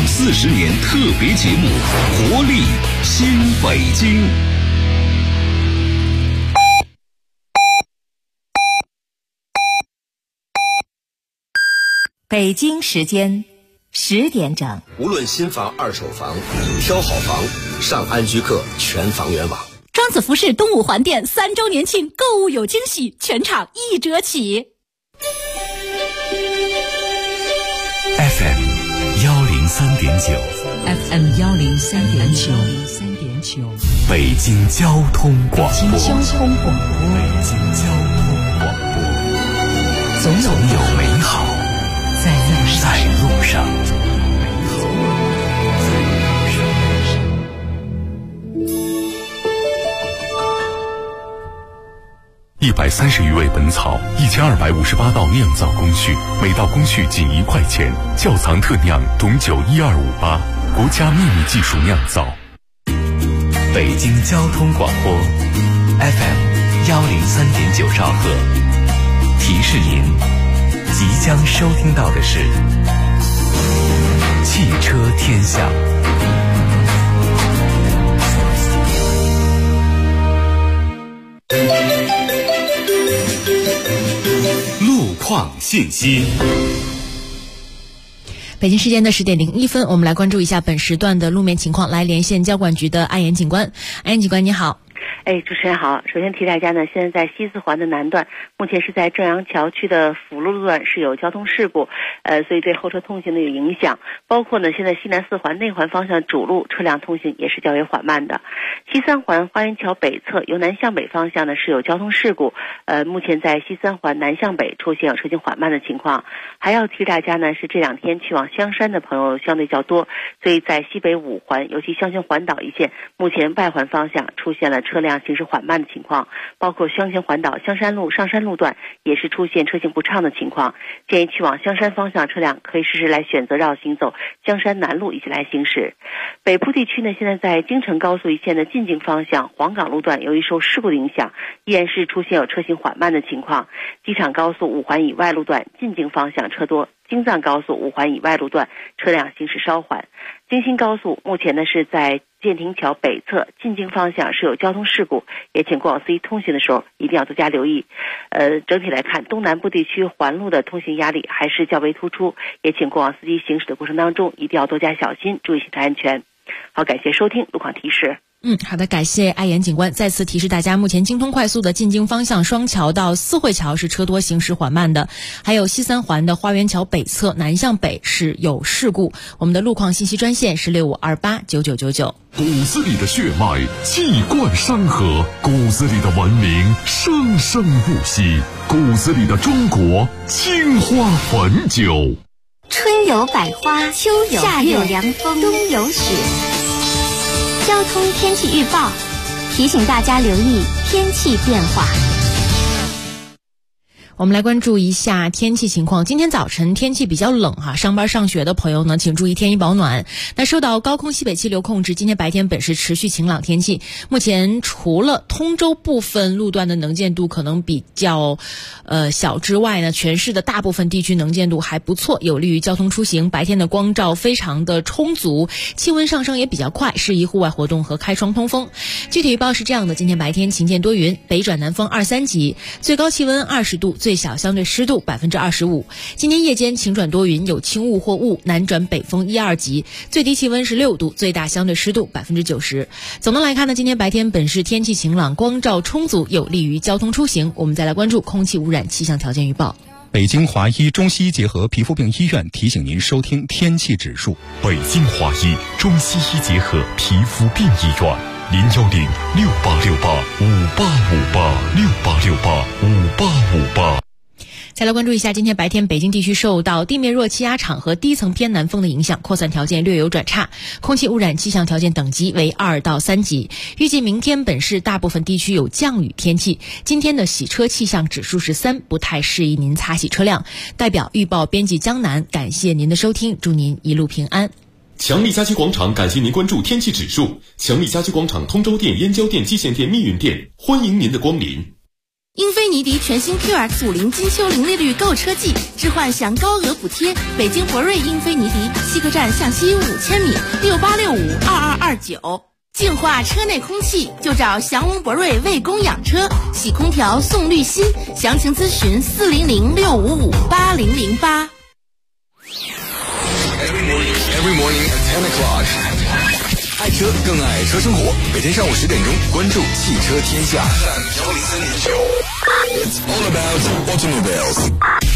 40年特别节目《活力新北京》。 北京时间10点整。 无论新房、二手房，挑好房，上安居客全房源网。 庄子服饰东五环店3周年庆，购物有惊喜，全场1折起。 FM 103.9，FM 103.9， 北京交通广播，总有美好在路上。130余味本草，1258道酿造工序，每道工序仅1块钱。窖藏特酿董酒1258，国家秘密技术酿造。北京交通广播 FM 103.9兆赫，提示您即将收听到的是汽车天下。路况信息。 北京时间的10点01分，我们来关注一下本时段的路面情况，来连线交管局的安岩警官。安岩警官你好。 主持人好。首先提大家呢，现在在西四环的南段，目前是在正阳桥区的辅路路段是有交通事故，所以对后车通行的有影响。包括呢，现在西南四环内环方向主路车辆通行也是较为缓慢的。西三环花园桥北侧由南向北方向呢是有交通事故，目前在西三环南向北出现有车行缓慢的情况。还要提大家呢，是这2天去往香山的朋友相对较多，所以在西北5环，尤其香泉环岛一线，目前外环方向出现了车辆行驶缓慢的情况，包括香泉环岛香山路上山路段也是出现车行不畅的情况。建议去往香山方向车辆可以试试来选择绕行走香山南路一起来行驶。北部地区呢，现在在京承高速一线的进京方向黄岗路段，由于受事故的影响，依然是出现有车行缓慢的情况。机场高速5环以外路段进京方向车多，京藏高速5环以外路段车辆行驶稍缓。京新高速目前呢是在建亭桥北侧进京方向是有交通事故，也请过往司机通行的时候一定要多加留意。整体来看，东南部地区环路的通行压力还是较为突出，也请过往司机行驶的过程当中一定要多加小心，注意行车安全。好，感谢收听路况提示。 好的，感谢安岩警官。再次提示大家，目前京通快速的进京方向双桥到四惠桥是车多行驶缓慢的，还有西三环的花园桥北侧南向北是有事故。我们的路况信息专线是65289999。 骨子里的血脉气贯山河，骨子里的文明生生不息，骨子里的中国青花汾酒。 春有百花，秋有夏有凉风，冬有雪。交通天气预报提醒大家留意天气变化。 我们来关注一下天气情况。今天早晨天气比较冷上班上学的朋友呢，请注意添衣保暖。那受到高空西北气流控制，今天白天本市持续晴朗天气。目前除了通州部分路段的能见度可能比较小之外呢，全市的大部分地区能见度还不错，有利于交通出行。白天的光照非常的充足，气温上升也比较快，适宜户外活动和开窗通风。具体预报是这样的：今天白天晴见多云，北转南风2、3级，最高气温20度，最小相对湿度25%。今天夜间晴转多云，有轻雾或雾，南转北风1、2级，最低气温是6度，最大相对湿度90%。总的来看呢，今天白天本市天气晴朗，光照充足，有利于交通出行。我们再来关注空气污染气象条件预报。 北京华医中西医结合皮肤病医院提醒您收听天气指数。 北京华医中西医结合皮肤病医院，0106868585868685858。 再来关注一下，今天白天北京地区受到地面热气压场和低层偏南风的影响，扩散条件略有转差，空气污染气象条件等级为2到3级。预计明天本市大部分地区有降雨天气。今天的洗车气象指数是3，不太适宜您擦洗车辆。代表预报编辑江南，感谢您的收听，祝您一路平安。 强力家居广场感谢您关注天气指数。强力家居广场通州店、燕郊店、蓟县店、密云店，欢迎您的光临。 英菲尼迪全新 QX50金秋零利率购车季，置换享高额补贴。北京博瑞英菲尼迪西客站向西5000米，68652229。净化车内空气就找祥龙博瑞为供养车，洗空调送滤芯，详情咨询40065558008。 Every morning at 10 o'clock. 爱车更爱车生活，每天上午10点钟关注汽车天下。It's all about automobiles.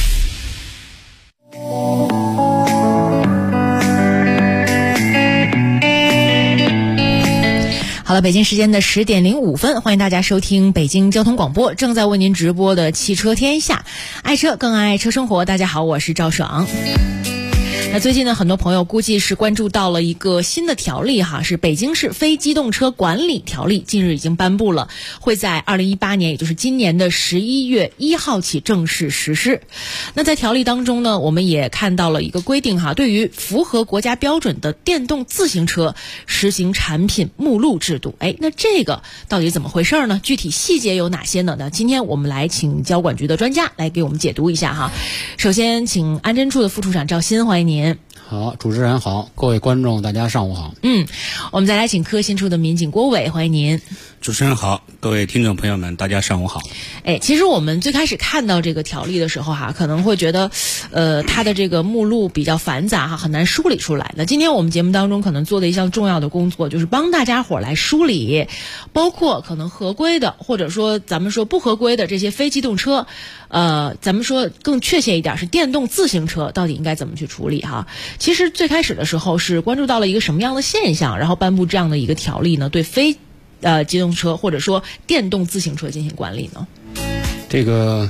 好了，北京时间的10点05分，欢迎大家收听北京交通广播正在为您直播的汽车天下，爱车更爱车生活。大家好，我是赵爽。那最近呢，很多朋友估计是关注到了一个新的条例哈，是北京市非机动车管理条例，近日已经颁布了，会在2018年，也就是今年的11月1号起正式实施。那在条例当中呢，我们也看到了一个规定哈，对于符合国家标准的电动自行车实行产品目录制度。那这个到底怎么回事呢？具体细节有哪些呢？那今天我们来请交管局的专家来给我们解读一下哈。首先请安监处的副处长赵鑫，欢迎您。 好，主持人好，各位观众大家上午好。 我们再来请科新处的民警郭伟，欢迎您。 主持人好，各位听众朋友们大家上午好。 其实我们最开始看到这个条例的时候哈，可能会觉得它的这个目录比较繁杂哈，很难梳理出来。那今天我们节目当中可能做的一项重要的工作，就是帮大家伙来梳理，包括可能合规的，或者说咱们说不合规的这些非机动车，咱们说更确切一点是电动自行车到底应该怎么去处理哈。其实最开始的时候是关注到了一个什么样的现象，然后颁布这样的一个条例呢，对非机动车或者说电动自行车进行管理呢？ 这个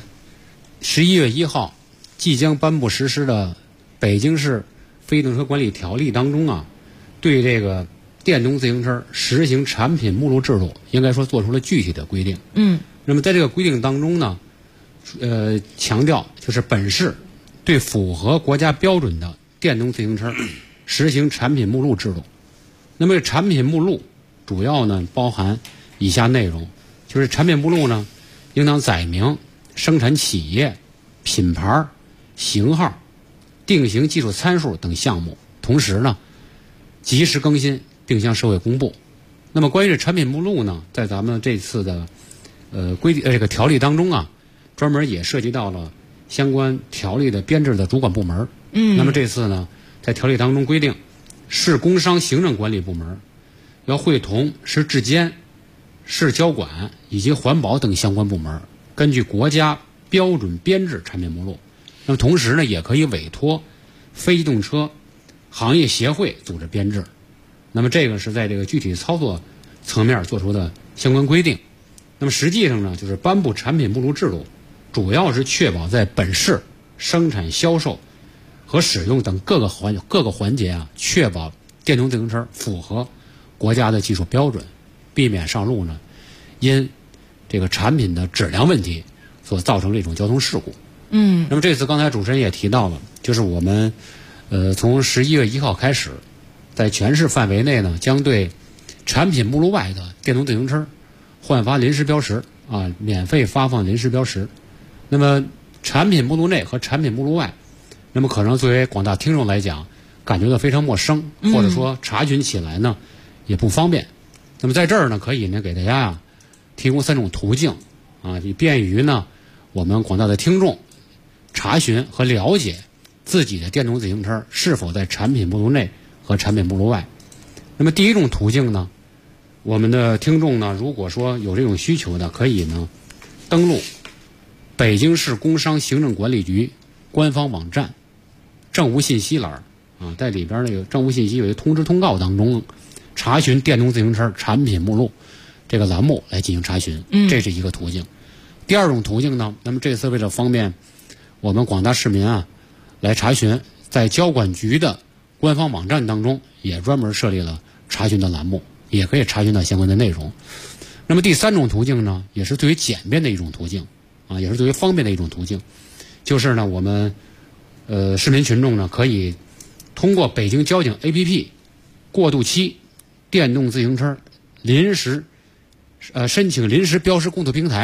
11月1号即将颁布实施的北京市非机动车管理条例当中啊，对这个电动自行车实行产品目录制度，应该说做出了具体的规定。那么在这个规定当中呢，强调就是本市对符合国家标准的电动自行车实行产品目录制度。那么产品目录主要呢包含以下内容，就是产品目录呢应当载明生产企业、品牌、型号、定型技术参数等项目，同时呢及时更新并向社会公布。那么关于这产品目录呢，在咱们这次的这个条例当中啊，专门也涉及到了相关条例的编制的主管部门。那么这次呢，在条例当中规定，市工商行政管理部门要会同市质监、市交管以及环保等相关部门，根据国家标准编制产品目录。那么同时呢，也可以委托非机动车行业协会组织编制。那么这个是在这个具体操作层面做出的相关规定。那么实际上呢，就是颁布产品目录制度，主要是确保在本市生产、销售和使用等各个环节啊，确保电动自行车符合国家的技术标准，避免上路呢因这个产品的质量问题所造成这种交通事故。那么这次刚才主持人也提到了，就是我们从11月1号开始，在全市范围内呢，将对产品目录外的电动自行车换发临时标识啊，免费发放临时标识。那么产品目录内和产品目录外，那么可能作为广大听众来讲，感觉到非常陌生，或者说查询起来呢也不方便。那么在这儿呢，可以呢给大家提供3种途径啊，以便于呢我们广大的听众查询和了解自己的电动自行车是否在产品目录内和产品目录外。那么第一种途径呢，我们的听众呢，如果说有这种需求的，可以呢登录北京市工商行政管理局官方网站政务信息栏啊，在里边那个政务信息有一个通知通告当中，查询电动自行车产品目录这个栏目来进行查询，这是一个途径。第二种途径呢，那么这次为了方便我们广大市民啊来查询，在交管局的官方网站当中也专门设立了查询的栏目，也可以查询到相关的内容。那么第3种途径呢，也是最为简便的一种途径啊，也是最为方便的一种途径，就是呢我们市民群众呢可以通过北京交警 APP 过渡期电动自行车申请临时标识公测平台，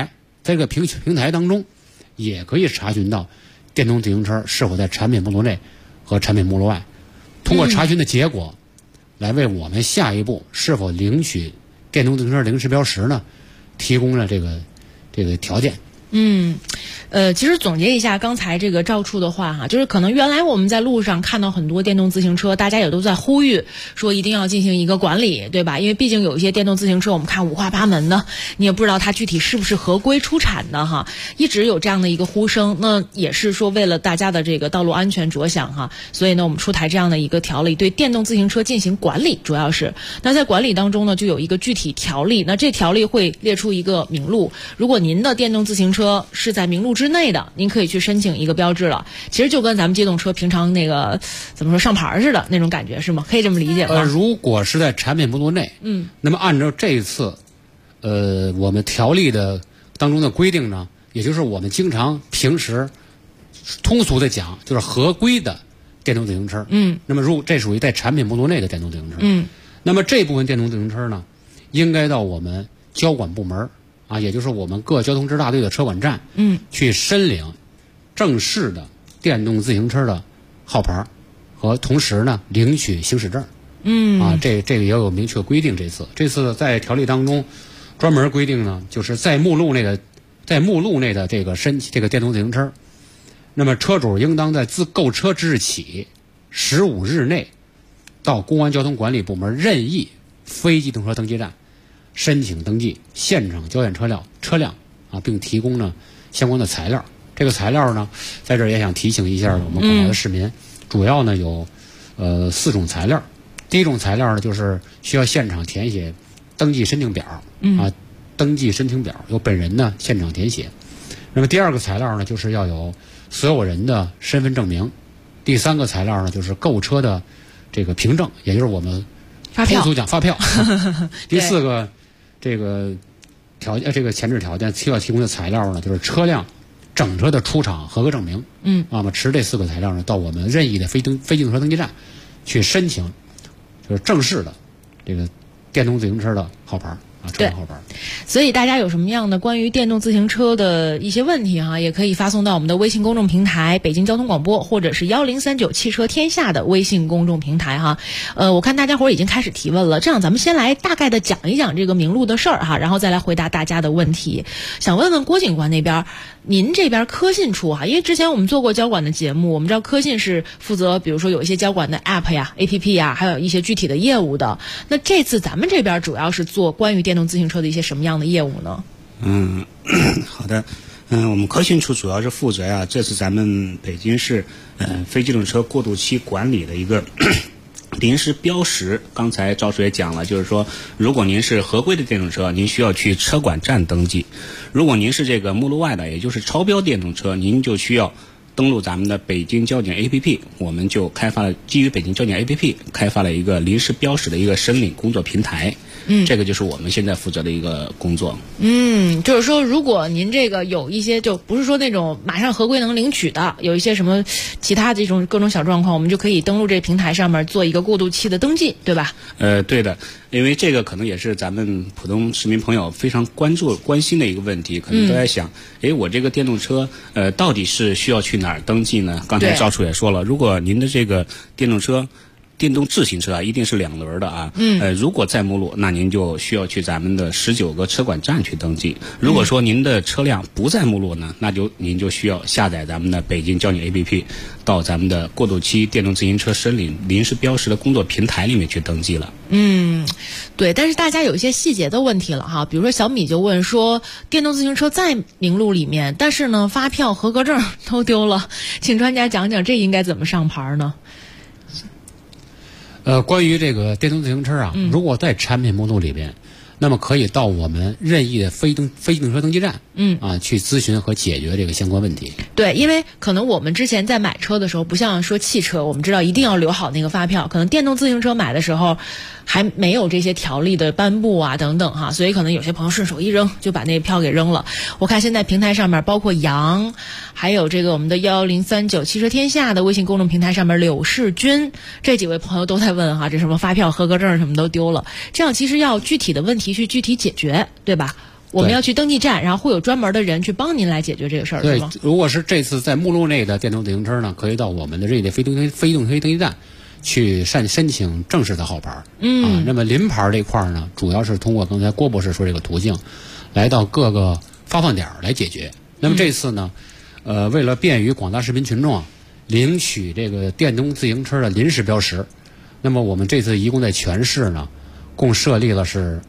在这个平台当中，也可以查询到电动自行车是否在产品目录内和产品目录外，通过查询的结果，来为我们下一步是否领取电动自行车临时标识呢，提供了这个条件。 其实总结一下刚才这个赵处的话哈，就是可能原来我们在路上看到很多电动自行车，大家也都在呼吁说一定要进行一个管理，对吧？因为毕竟有一些电动自行车我们看五花八门的，你也不知道它具体是不是合规出产的哈，一直有这样的一个呼声。那也是说为了大家的这个道路安全着想哈，所以呢我们出台这样的一个条例，对电动自行车进行管理，主要是那在管理当中呢就有一个具体条例，那这条例会列出一个名录，如果您的电动自行车是在名录之内的，您可以去申请一个标志了。其实就跟咱们机动车平常那个怎么说上牌似的那种感觉，是吗？可以这么理解吗？ 如果是在产品目录内，那么按照这一次我们条例的当中的规定呢，也就是我们经常平时通俗的讲，就是合规的电动自行车。那么这属于在产品目录内的电动自行车。那么这部分电动自行车呢，应该到我们交管部门啊，也就是我们各交通支大队的车管站，去申领正式的电动自行车的号牌，和同时呢领取行驶证。这个也有明确规定。这次在条例当中专门规定呢，就是在目录内的这个电动自行车，那么车主应当在自购车之日起15日内，到公安交通管理部门任意非机动车登记站申请登记，现场交验车辆啊，并提供呢相关的材料。这个材料呢，在这儿也想提醒一下我们广大的市民，主要呢有4种材料。第一种材料呢，就是需要现场填写登记申请表登记申请表由本人呢现场填写。那么第二个材料呢，就是要有所有人的身份证明。第三个材料呢，就是购车的这个凭证，也就是我们通俗讲发票。第四个这个前置条件需要提供的材料呢，就是车辆整车的出厂合格证明。那么持这4个材料呢，到我们任意的非机动车登记站去申请，就是正式的这个电动自行车的号牌。车辆号牌。 所以大家有什么样的关于电动自行车的一些问题哈，也可以发送到我们的微信公众平台北京交通广播，或者是1039汽车天下的微信公众平台哈。我看大家伙已经开始提问了，这样咱们先来大概的讲一讲这个名录的事儿哈，然后再来回答大家的问题。想问问郭警官那边，您这边科信处哈，因为之前我们做过交管的节目，我们知道科信是负责比如说有一些交管的 app 呀 app 呀，还有一些具体的业务的。那这次咱们这边主要是做关于电动自行车的一些什么样的业务呢？ 好的。我们科信处主要是负责这次咱们北京市非机动车过渡期管理的一个临时标识。刚才赵叔也讲了，就是说如果您是合规的电动车，您需要去车管站登记；如果您是这个目录外的，也就是超标电动车，您就需要登录咱们的北京交警 APP， 我们就基于北京交警 APP 开发了一个临时标识的一个申领工作平台。这个就是我们现在负责的一个工作。 就是说如果您这个有一些就不是说那种马上合规能领取的，有一些什么其他这种各种小状况，我们就可以登录这平台上面做一个过渡期的登记，对吧？ 对的，因为这个可能也是咱们普通市民朋友非常关心的一个问题，可能都在想，我这个电动车到底是需要去哪儿登记呢？刚才赵处也说了，如果您的这个电动自行车一定是2轮的如果在目录，那您就需要去咱们的19个车管站去登记。如果说您的车辆不在目录呢，那您就需要下载咱们的北京交警 APP， 到咱们的过渡期电动自行车申领临时标识的工作平台里面去登记了。 对，但是大家有一些细节的问题了哈，比如说小米就问说，电动自行车在名录里面，但是呢发票合格证都丢了，请专家讲讲这应该怎么上牌呢？ 关于这个电动自行车如果在产品目录里边，那么可以到我们任意的非机动车登记站，去咨询和解决这个相关问题。 对，因为可能我们之前在买车的时候，不像说汽车，我们知道一定要留好那个发票，可能电动自行车买的时候还没有这些条例的颁布等等哈，所以可能有些朋友顺手一扔就把那个票给扔了。我看现在平台上面包括杨，还有这个我们的1039汽车天下的微信公众平台上面柳世军这几位朋友都在问这什么发票合格证什么都丢了，这样其实要具体的问题去具体解决，对吧？ 我们要去登记站，然后会有专门的人去帮您来解决这个事儿，是吗？ 如果是这次在目录内的电动自行车呢，可以到我们的这类非动车登记站去申请正式的号牌。那么临牌这块呢，主要是通过刚才郭博士说这个途径，来到各个发放点来解决。那么这次呢，为了便于广大市民群众领取这个电动自行车的临时标识，那么我们这次一共在全市呢，共设立了是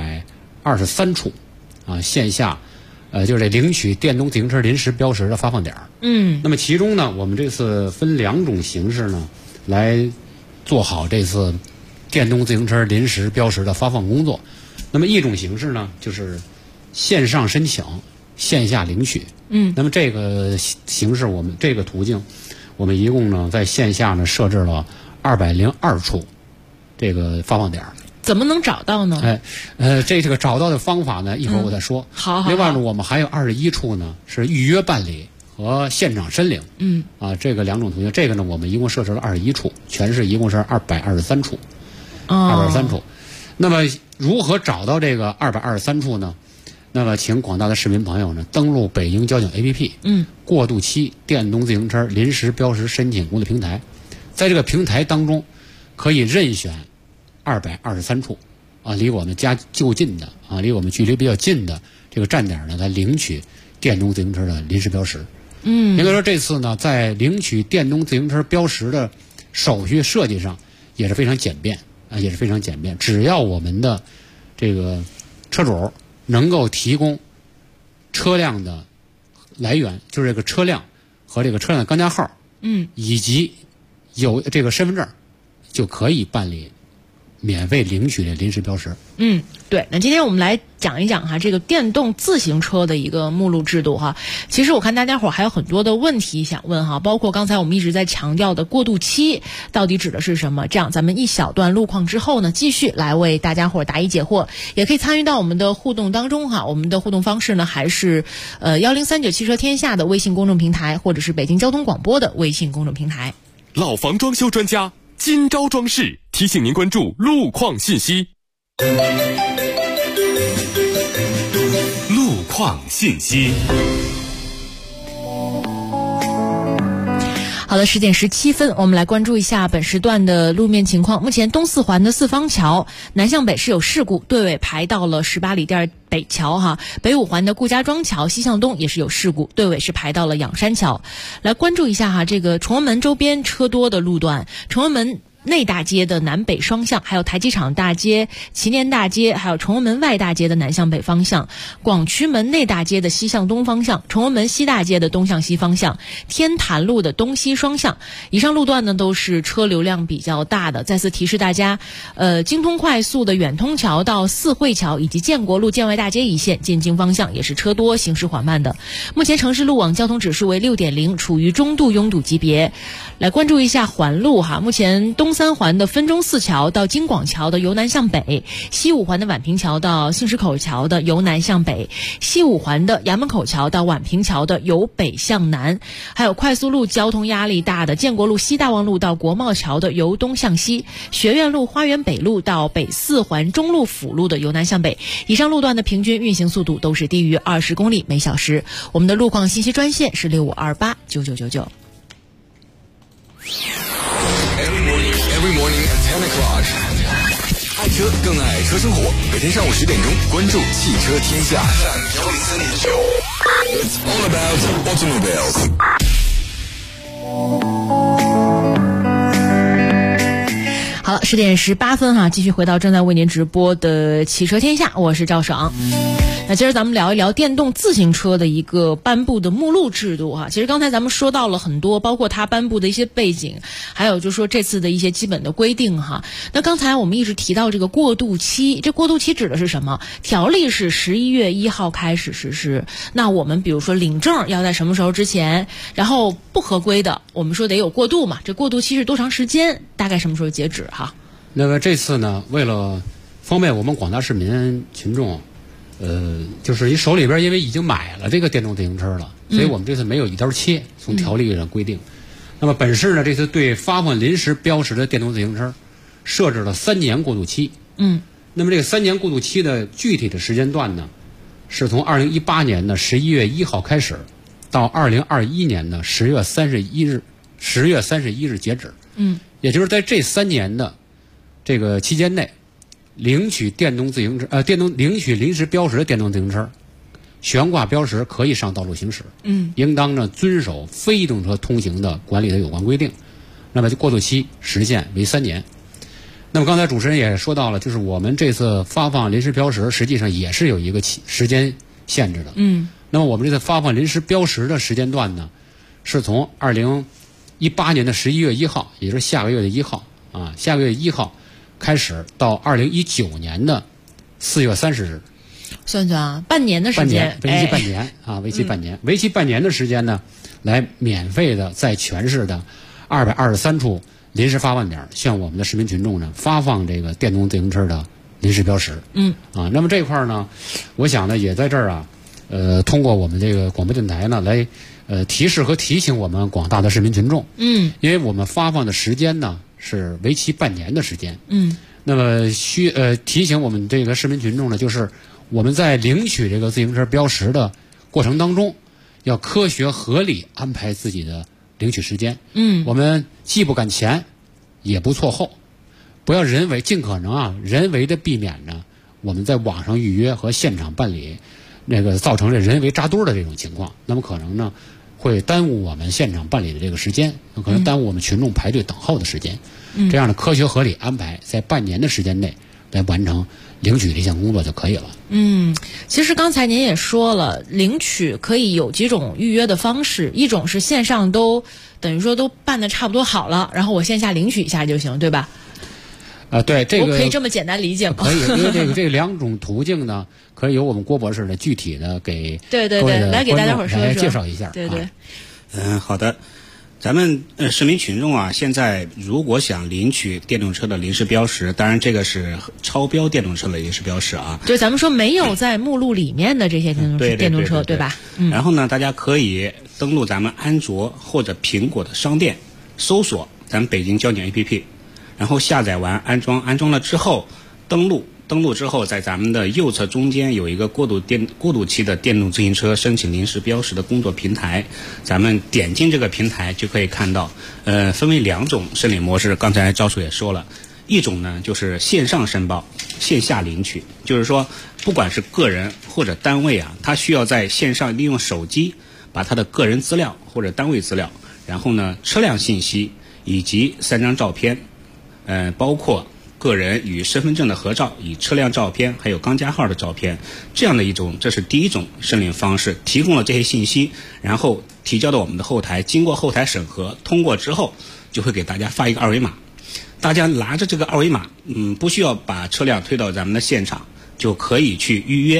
223处线下就是这领取电动自行车临时标识的发放点。那么其中呢，我们这次分2种形式呢，来做好这次电动自行车临时标识的发放工作。那么一种形式呢，就是线上申请，线下领取。那么这个形式，我们这个途径，我们一共呢在线下呢设置了202处这个发放点。 怎么能找到呢？ 这个找到的方法呢，一会儿我再说。 好。 另外呢，我们还有21处呢是预约办理和现场申领。这个2种途径。这个呢，我们一共设置了21处，全市一共是223处。223处。那么如何找到这个223处呢？那么请广大的市民朋友呢登录北京交警 APP，过渡期电动自行车临时标识申请工作平台，在这个平台当中可以任选223处离我们家就近的离我们距离比较近的这个站点呢来领取电动自行车的临时标识。应该说这次呢，在领取电动自行车标识的手续设计上也是非常简便只要我们的这个车主能够提供车辆的来源，就是这个车辆和这个车辆的钢架号，以及有这个身份证，就可以办理免费领取的临时标识。 对。那今天我们来讲一讲这个电动自行车的一个目录制度其实我看大家伙还有很多的问题想问包括刚才我们一直在强调的过渡期到底指的是什么？这样咱们一小段路况之后呢，继续来为大家伙答疑解惑，也可以参与到我们的互动当中我们的互动方式呢还是1039汽车天下的微信公众平台，或者是北京交通广播的微信公众平台。 老房装修专家今朝装饰提醒您关注路况信息。路况信息。 好的，10点17分，我们来关注一下本时段的路面情况。目前东四环的四方桥南向北是有事故，队尾排到了18里店北桥北五环的顾家庄桥西向东也是有事故，队尾是排到了仰山桥。来关注一下这个崇文门周边车多的路段，崇文门内大街的南北双向，还有台机场大街、祈年大街，还有崇文门外大街的南向北方向，广渠门内大街的西向东方向，崇文门西大街的东向西方向，天坛路的东西双向。以上路段呢都是车流量比较大的。再次提示大家，京通快速的远通桥到四惠桥以及建国路建外大街一线进京方向也是车多，行驶缓慢的。目前城市路网交通指数为6.0，处于中度拥堵级别。来关注一下环路目前东三环的分钟寺桥到京广桥的由南向北，西五环的宛平桥到杏石口桥的由南向北，西五环的衙门口桥到宛平桥的由北向南，还有快速路交通压力大的建国路西大望路到国贸桥的由东向西，学院路花园北路到北四环中路辅路的由南向北。以上路段的平均运行速度都是低于20公里每小时。我们的路况信息专线是65289999。 Every morning at 10 o'clock. 爱车更爱车生活，每天上午10点钟关注汽车天下。It's all about automobiles. 好了，10点18分继续回到正在为您直播的汽车天下，我是赵爽。那接着咱们聊一聊电动自行车的一个颁布的目录制度其实刚才咱们说到了很多，包括它颁布的一些背景，还有就是说这次的一些基本的规定那刚才我们一直提到这个过渡期，这过渡期指的是什么？条例是11月1号开始实施，那我们比如说领证要在什么时候之前，然后不合规的我们说得有过渡嘛，这过渡期是多长时间，大概什么时候截止那么这次呢，为了方便我们广大市民群众就是你手里边因为已经买了这个电动自行车了，所以我们这次没有一刀切，从条例上规定。那么本市呢，这次对发放临时标识的电动自行车设置了3年过渡期。那么这个3年过渡期的具体的时间段呢， 是从2018年的11月1号开始，到2021年的10月31日截止。也就是在这3年的这个期间内，领取领取临时标识的电动自行车，悬挂标识可以上道路行驶。应当呢遵守非机动车通行的管理的有关规定。那么过渡期时限为3年。那么刚才主持人也说到了，就是我们这次发放临时标识实际上也是有一个时间限制的。那么我们这次发放临时标识的时间段呢，是从2018年的11月1号，也就是下个月的1号啊，下个月1号开始到2019年的4月30日。 算算啊，半年的时间， 为期半年啊，为期半年，为期半年的时间呢，来免费的在全市的223处临时发放点向我们的市民群众呢发放这个电动自行车的临时标识。那么这块呢，我想呢也在这儿啊，通过我们这个广播电台呢来提示和提醒我们广大的市民群众。因为我们发放的时间呢是为期半年的时间。那么提醒我们这个市民群众呢，就是我们在领取这个自行车标识的过程当中，要科学合理安排自己的领取时间。我们既不赶前，也不错后，不要尽可能人为的避免呢我们在网上预约和现场办理那个造成这人为扎堆的这种情况。那么可能呢会耽误我们现场办理的这个时间，可能耽误我们群众排队等候的时间。这样的科学合理安排，在半年的时间内来完成领取这项工作就可以了。 其实刚才您也说了，领取可以有几种预约的方式，一种是线上都等于说都办得差不多好了，然后我线下领取一下就行，对吧？ 对，这个我可以这么简单理解吗？ 可以，因为这2种途径呢，可以由我们郭博士呢具体的给对来给大家伙儿说说， 介绍一下。 对。 好的。咱们市民群众啊，现在如果想领取电动车的临时标识，当然这个是超标电动车的临时标识啊。 对，咱们说没有在目录里面的这些电动车，对吧？ 然后呢，大家可以登录咱们安卓或者苹果的商店，搜索咱们北京交警 APP， 然后下载完安装了之后，登录之后，在咱们的右侧中间有一个过渡期的电动自行车申请临时标识的工作平台，咱们点进这个平台就可以看到，分为2种申领模式。刚才赵叔也说了，一种呢就是线上申报，线下领取，就是说不管是个人或者单位啊，他需要在线上利用手机把他的个人资料或者单位资料，然后呢车辆信息以及3张照片，包括个人与身份证的合照，以车辆照片还有钢架号的照片，这样的这是第一种申领方式，提供了这些信息，然后提交到我们的后台，经过后台审核通过之后，就会给大家发一个2维码，大家拿着这个2维码，不需要把车辆推到咱们的现场，就可以去预约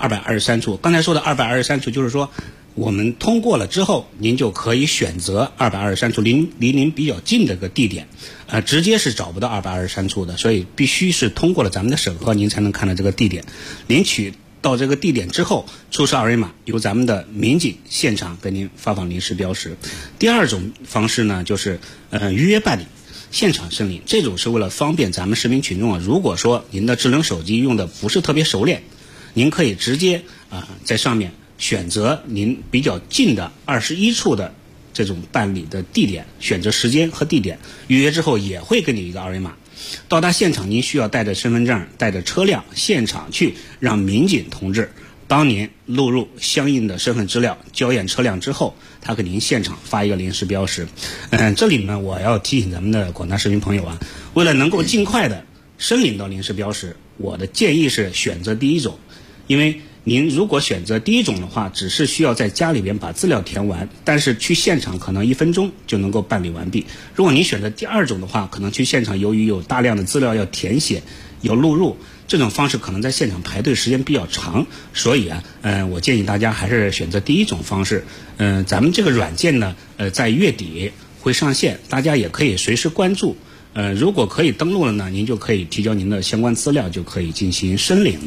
223处。刚才说的223处就是说我们通过了之后，您就可以选择223处离您比较近的个地点，直接是找不到223处的，所以必须是通过了咱们的审核，您才能看到这个地点。领取到这个地点之后，出示2维码，由咱们的民警现场给您发放临时标识。第2种方式呢，就是预约办理，现场申领，这种是为了方便咱们市民群众啊。如果说您的智能手机用的不是特别熟练，您可以直接在上面选择您比较近的21处的这种办理的地点，选择时间和地点，预约之后也会给你一个2维码。到达现场，您需要带着身份证，带着车辆现场去，让民警同志帮您录入相应的身份资料，交验车辆之后，他给您现场发一个临时标识。这里呢，我要提醒咱们的广大市民朋友啊，为了能够尽快的申领到临时标识，我的建议是选择第1种，因为您如果选择第1种的话，只是需要在家里边把资料填完，但是去现场可能1分钟就能够办理完毕。如果您选择第2种的话，可能去现场由于有大量的资料要填写，要录入，这种方式可能在现场排队时间比较长，所以我建议大家还是选择第1种方式。咱们这个软件呢，在月底会上线，大家也可以随时关注。如果可以登录了呢，您就可以提交您的相关资料，就可以进行申领了。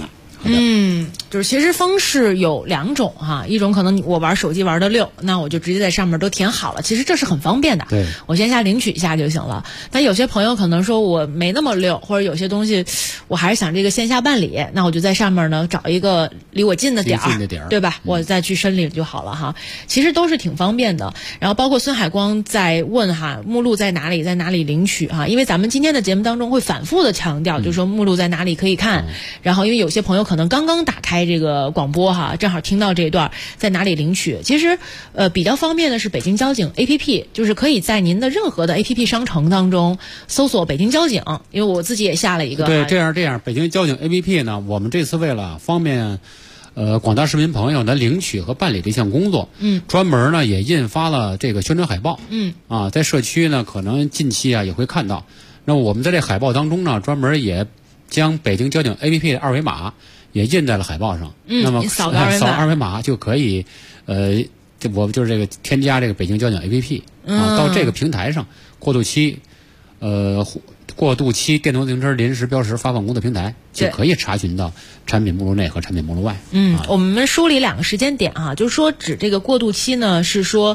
就是其实方式有2种哈，一种可能我玩手机玩的溜，那我就直接在上面都填好了，其实这是很方便的。 对， 我线下领取一下就行了。但有些朋友可能说我没那么溜，或者有些东西我还是想这个线下办理，那我就在上面呢找一个离我近的点儿，对吧？我再去申领就好了哈。其实都是挺方便的。然后包括孙海光在问哈，目录在哪里，在哪里领取哈？因为咱们今天的节目当中会反复的强调，就是说目录在哪里可以看。然后因为有些朋友可能刚刚打开这个广播哈，正好听到这一段在哪里领取。其实比较方便的是北京交警 APP， 就是可以在您的任何的 APP 商城当中搜索北京交警，因为我自己也下了一个。 对，这样，北京交警 APP 呢，我们这次为了方便广大市民朋友的领取和办理这项工作，专门呢也印发了这个宣传海报，在社区呢可能近期啊也会看到。那我们在这海报当中呢，专门也将北京交警 APP 的二维码也印在了海报上。那么扫二维码就可以，我们就是这个添加这个北京交警 APP 到这个平台上过渡期电动自行车临时标识发放工作平台就可以查询到产品目录内和产品目录外。 我们梳理2个时间点啊，就是说指这个过渡期呢，是说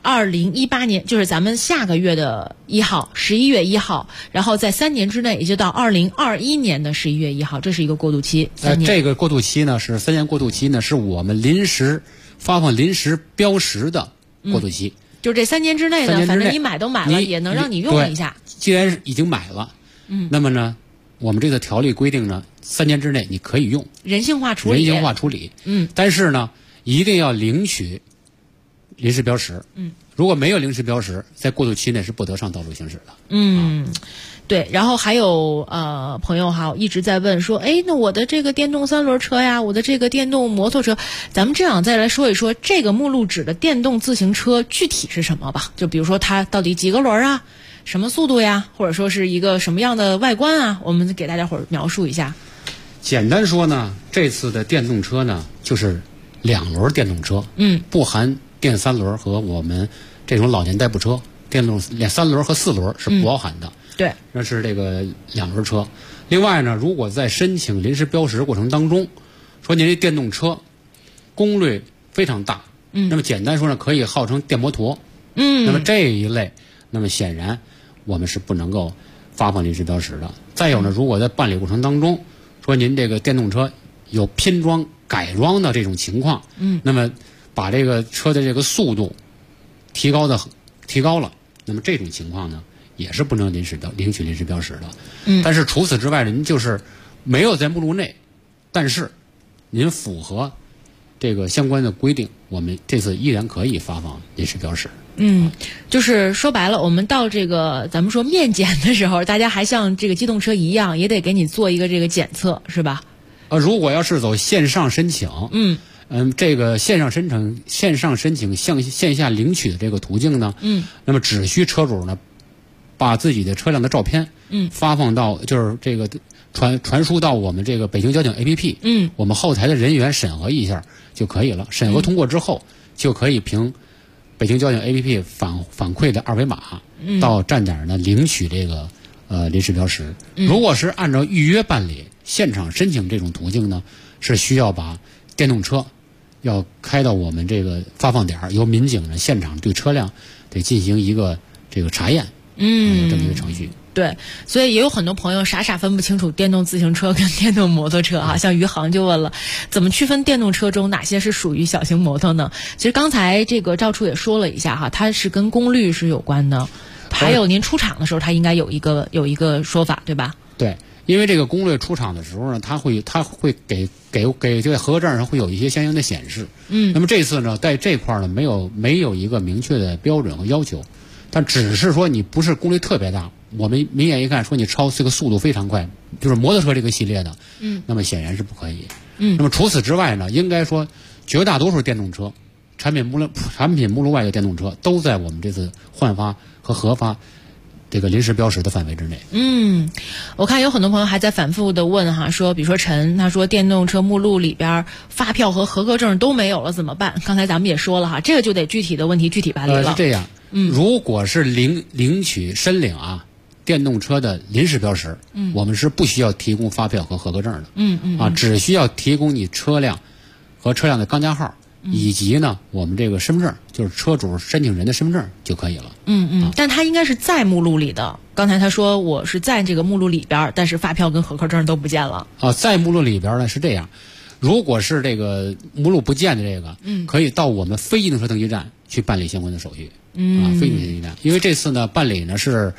2018年，就是咱们下个月的1号，11月1号，然后在3年之内，也就到2021年的11月1号，这是一个过渡期。 这个过渡期呢是3年过渡期呢，是我们临时发放临时标识的过渡期。 就这3年之内呢，反正你买都买了，也能让你用一下。 既然已经买了，那么呢，我们这个条例规定呢，3年之内你可以用， 人性化处理。 但是呢，一定要领取临时标识。如果没有临时标识，在过渡期内是不得上道路行驶的。 对，然后还有朋友哈一直在问说，那我的这个电动3轮车呀，我的这个电动摩托车，咱们这样再来说一说这个目录指的电动自行车具体是什么吧？就比如说它到底几个轮啊，什么速度呀，或者说是一个什么样的外观啊，我们给大家伙儿描述一下。 简单说呢，这次的电动车呢就是2轮电动车，不含电3轮和我们这种老年代步车，电动3轮和4轮是不包含的。 对， 那是这个2轮车。另外呢，如果在申请临时标识过程当中，说您这电动车功率非常大，那么简单说呢，可以号称电摩托，那么这一类，那么显然我们是不能够发放临时标识的。再有呢，如果在办理过程当中，说您这个电动车有拼装、改装的这种情况，那么把这个车的这个速度提高了，那么这种情况呢，也是不能领取临时标识的。但是除此之外呢，您就是没有在目录内，但是您符合这个相关的规定，我们这次依然可以发放临时标识。 就是说白了，我们到这个咱们说面检的时候，大家还像这个机动车一样，也得给你做一个这个检测，是吧？ 如果要是走线上申请，这个线上申请向线下领取的这个途径呢，那么只需车主呢把自己的车辆的照片，发放到就是这个传输到我们这个北京交警 APP，我们后台的人员审核一下就可以了。审核通过之后，就可以凭北京交警 APP 反馈的二维码，到站点呢领取这个临时标识。如果是按照预约办理、现场申请这种途径呢，是需要把电动车要开到我们这个发放点，由民警呢现场对车辆得进行一个这个查验，这么一个程序。 对，所以也有很多朋友傻分不清楚电动自行车跟电动摩托车啊。像余杭就问了，怎么区分电动车中哪些是属于小型摩托呢？其实刚才这个赵处也说了一下哈，它是跟功率是有关的，还有您出厂的时候它应该有一个说法，对吧？ 对，因为这个功率出厂的时候呢，它会给这个合格证上会有一些相应的显示。那么这次呢，在这块呢没有一个明确的标准和要求，但只是说你不是功率特别大，我们明眼一看说你超这个速度非常快，就是摩托车这个系列的，那么显然是不可以。那么除此之外呢，应该说绝大多数电动车产品目录外的电动车都在我们这次换发和核发这个临时标识的范围之内。 我看有很多朋友还在反复的问哈，说比如说陈，他说电动车目录里边发票和合格证都没有了怎么办？刚才咱们也说了哈，这个就得具体的问题具体办理了。 是这样，如果是领取申领电动车的临时标识，我们是不需要提供发票和合格证的，只需要提供你车辆和车辆的钢架号，以及呢我们这个身份证，就是车主申请人的身份证就可以了。 但他应该是在目录里的。刚才他说我是在这个目录里边，但是发票跟合格证都不见了。 在目录里边呢是这样，如果是这个目录不见的这个，可以到我们非机动车登记站去办理相关的手续。非机动车登记站，因为这次呢办理呢是。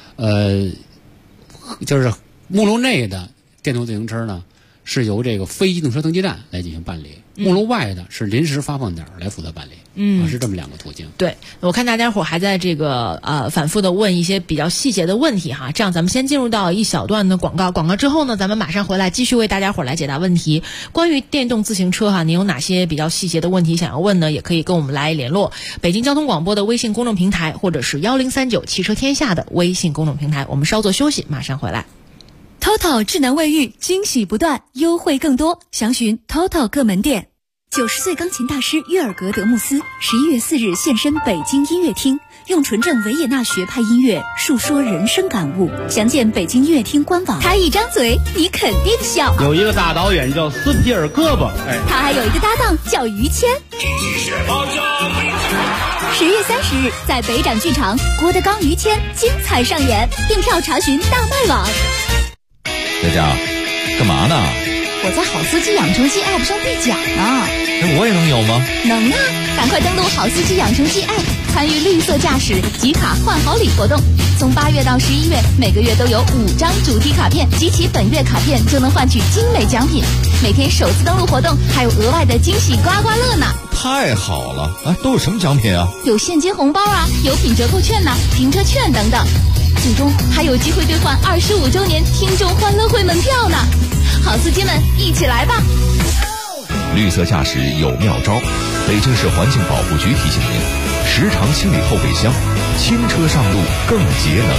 就是目录内的电动自行车呢，是由这个非机动车登记站来进行办理；目录外的是临时发放点来负责办理。是这么两个途径。 对，我看大家伙还在这个反复的问一些比较细节的问题哈。这样咱们先进入到一小段的广告，广告之后呢，咱们马上回来继续为大家伙来解答问题。关于电动自行车哈，您有哪些比较细节的问题想要问呢？也可以跟我们来联络北京交通广播的微信公众平台，或者是1039汽车天下的微信公众平台。我们稍作休息，马上回来。 TOTO 智能卫浴，惊喜不断，优惠更多，详询 TOTO 各门店。90岁钢琴大师约尔格德穆斯11月4日现身北京音乐厅，用纯正维也纳学派音乐述说人生感悟。详见北京音乐厅官网。他一张嘴，你肯定笑。 有一个大导演叫斯皮尔胳膊， 他还有一个搭档叫于谦。10月30日，在北展剧场，郭德纲、于谦精彩上演，订票查询大麦网。 佳佳，干嘛呢？ 我在好司机养成记 App 上兑奖呢。 我也能有吗？ 能啊！赶快登录好司机养成记 App， 参与绿色驾驶集卡换好礼活动。从8月到11月，每个月都有5张主题卡片，集齐本月卡片就能换取精美奖品。每天首次登录活动还有额外的惊喜刮刮乐呢！ 太好了！都有什么奖品啊？ 有现金红包啊，有品折扣券呐，停车券等等。最终还有机会兑换25周年听众欢乐会门票呢！好司机们，一起来吧！ 绿色驾驶有妙招，北京市环境保护局提醒您：时常清理后备箱，轻车上路更节能。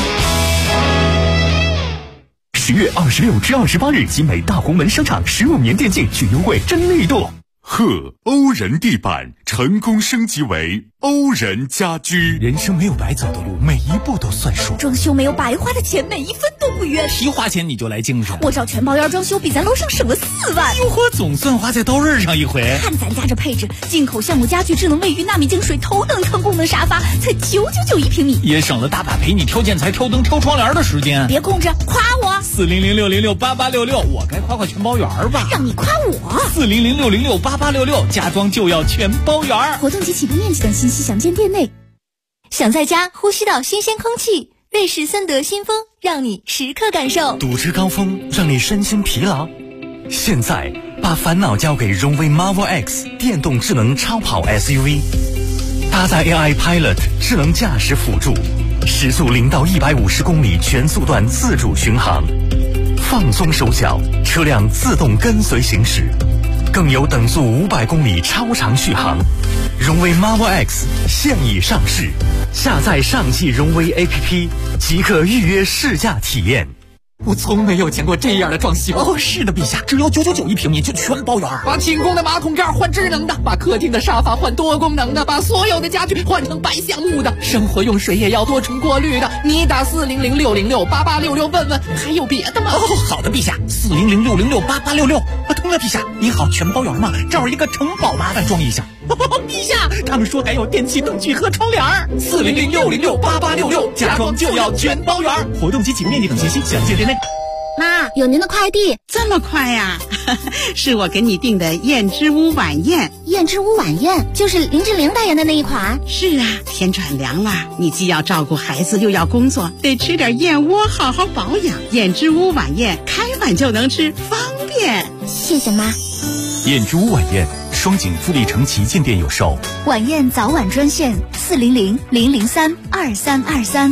10月26至28日，集美大红门商场15年电竞巨优惠真力度。欧仁地板成功升级为欧仁家居。 人生没有白走的路，每一步都算数。 装修没有白花的钱，每一分都不冤。 提花钱你就来精神， 我找全包烟装修比咱楼上省了4万。 哟呵，总算花在刀刃上一回。 看咱家这配置，进口橡木家具、智能卫浴、纳米净水、头等舱功能沙发，才999一平米， 也省了大把陪你挑建材、挑灯、挑窗帘的时间。 别空着，夸我 ！400-606-8866，我该夸全包圆吧？ 让你夸我 ！400-606-8866，家装就要全包圆。 活动及起步面积等信息详见店内。想在家呼吸到新鲜空气，瑞士森德新风让你时刻感受。 堵直高峰，让你身心疲劳。现在把烦恼交给荣威 Marvel X 电动智能超跑 SUV， 搭载 AI Pilot 智能驾驶辅助，时速0到150公里全速段自主巡航，放松手脚，车辆自动跟随行驶，更有等速500公里超长续航。荣威 Marvel X 现已上市，下载上汽荣威 APP 即可预约试驾体验。我从没有见过这样的装修。哦，是的，陛下，只要999一平米就全包圆。把寝宫的马桶盖换智能的，把客厅的沙发换多功能的，把所有的家具换成白橡木的，生活用水也要多重过滤的。你打400-606-8866问问，还有别的吗？哦，好的，陛下，400-606-8866。对了，陛下，你好，全包圆吗？这儿一个城堡，麻烦装一下。陛下，他们说还有电器灯具和窗帘。400-606-8866，家装就要全包圆。活动及起步面积等信息详见店内。 妈，有您的快递。 这么快呀？是我给你订的燕之屋晚宴。 燕之屋晚宴就是林志玲代言的那一款。 是啊，天转凉了，你既要照顾孩子又要工作，得吃点燕窝好好保养。燕之屋晚宴开碗就能吃，方便。 谢谢妈。 燕之屋晚宴，双井富力城旗舰店有售。 晚宴早晚专线400-003-2323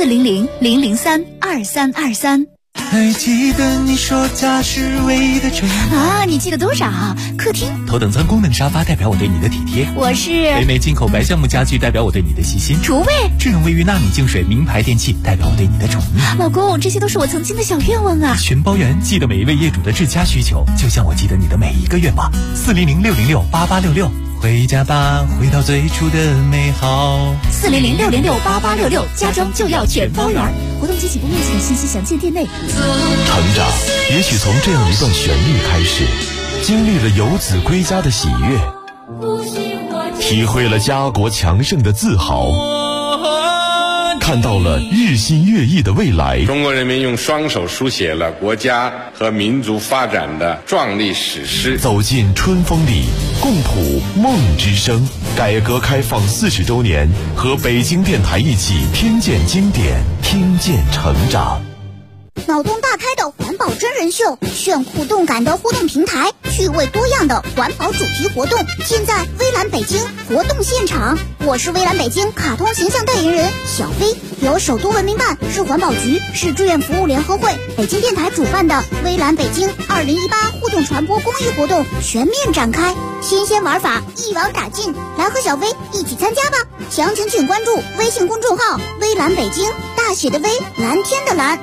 400-003-2323。 还记得你说家是唯一的城啊？你记得多少？客厅头等舱功能沙发代表我对你的体贴。 我是北美进口白橡木家具代表我对你的细心。 厨卫智能卫浴纳米净水名牌电器代表我对你的宠溺。 老公，这些都是我曾经的小愿望啊！ 全包圆，记得每一位业主的至家需求，就像我记得你的每一个愿望。400-606-8866。 回家吧，回到最初的美好。 400-606-8866，家装就要全包圆。活动及起步面前信息详见店内。 成长也许从这样一段旋律开始，经历了游子归家的喜悦，体会了家国强盛的自豪，看到了日新月异的未来。 中国人民用双手书写了国家和民族发展的壮丽史诗。 走进春风里，共谱梦之声。改革开放40周年，和北京电台一起听见经典，听见成长。 脑洞大开的环保真人秀，炫酷动感的互动平台，趣味多样的环保主题活动，现在微蓝北京活动现场。我是微蓝北京卡通形象代言人小飞，由首都文明办、市环保局、市志愿服务联合会、北京电台主办的微蓝北京2018互动传播公益活动全面展开，新鲜玩法一网打尽，来和小飞一起参加吧！详情请关注微信公众号微蓝北京，大写的微，蓝天的蓝。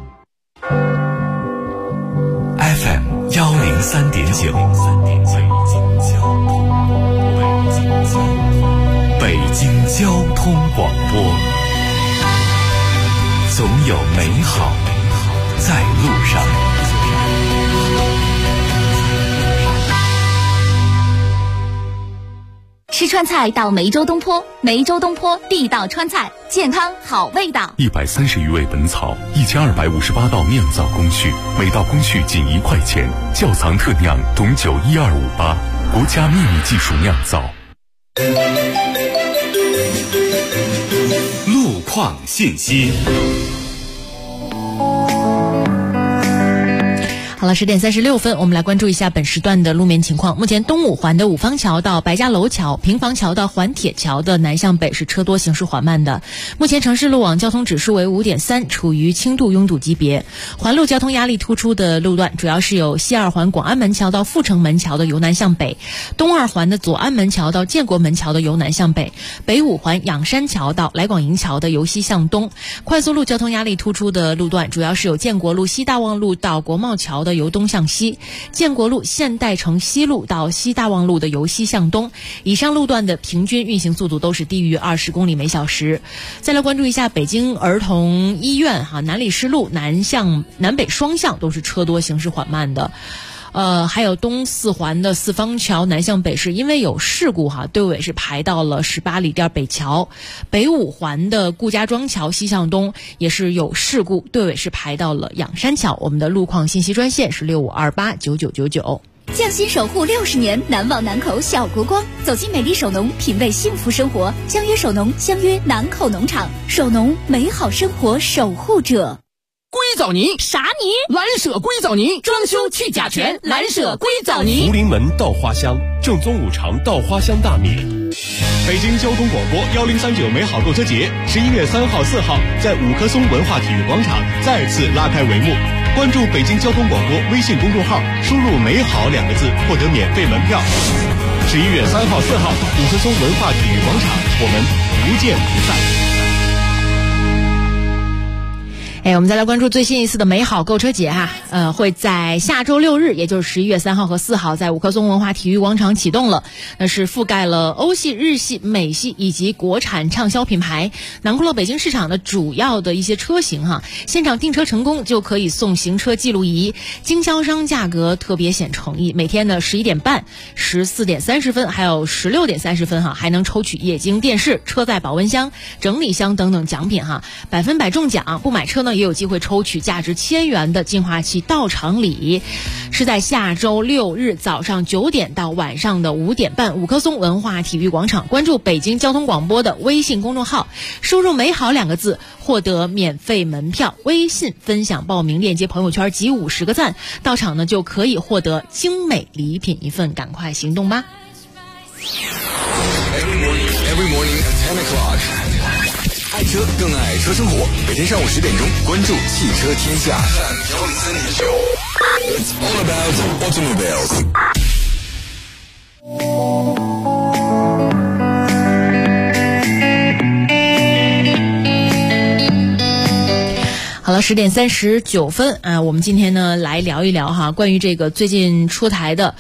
FM 103.9，北京交通广播，总有美好在路上。 吃川菜到梅州东坡，梅州东坡地道川菜，健康好味道。 130余味本草，1258道酿造工序，每道工序仅1块钱，窖藏特酿董酒12588，国家秘密技术酿造。 路况信息。 好了，10点36分，我们来关注一下本时段的路面情况。目前东五环的五方桥到白家楼桥、平房桥到环铁桥的南向北是车多，行驶缓慢的。目前城市路网交通指数为5.3，处于轻度拥堵级别。环路交通压力突出的路段主要是有西二环广安门桥到阜成门桥的由南向北，东二环的左安门桥到建国门桥的由南向北，北五环仰山桥到来广营桥的由西向东。快速路交通压力突出的路段主要是有建国路西大望路到国贸桥的由东向西，建国路现代城西路到西大望路的由西向东。以上路段的平均运行速度都是低于20公里每小时。再来关注一下北京儿童医院南礼士路南北双向都是车多，行驶缓慢的。还有东四环的四方桥南向北是因为有事故队尾是排到了18里店北桥。北五环的顾家庄桥西向东也是有事故，队尾是排到了仰山桥。我们的路况信息专线是65289999。 匠心守护60年，难忘南口小国光。走进美丽首农，品味幸福生活。相约首农，相约南口农场。首农，美好生活守护者。 硅藻泥啥泥？ 蓝舍硅藻泥，装修去甲醛，蓝舍硅藻泥。 福临门稻花香，正宗五常稻花香大米。北京交通广播1039美好购车节11月3号、4号在五棵松文化体育广场再次拉开帷幕。关注北京交通广播微信公众号，输入“美好”2个字，获得免费门票。11月3号、4号，五棵松文化体育广场，我们不见不散。 我们再来关注最新一次的美好购车节会在下周6日，也就是11月3号和4号，在五棵松文化体育广场启动了。那是覆盖了欧系、日系、美系以及国产畅销品牌，囊括了北京市场的主要的一些车型现场订车成功就可以送行车记录仪，经销商价格特别显诚意。每天的11点半、14点30分还有16点30分还能抽取液晶电视、车载保温箱、整理箱等等奖品100%中奖。不买车呢也有机会抽取价值1000元的净化器到场礼。是在下周6日早上9点到晚上的5点半，五棵松文化体育广场。关注北京交通广播的微信公众号，输入“美好”2个字，获得免费门票。微信分享报名链接朋友圈集50个赞，到场呢就可以获得精美礼品一份，赶快行动吧。 Every morning at 10 o'clock. 爱车更爱车生活，每天上午10点钟，关注汽车天下。It's all about automobiles. 好了，10点39分我们今天呢来聊一聊关于这个最近出台的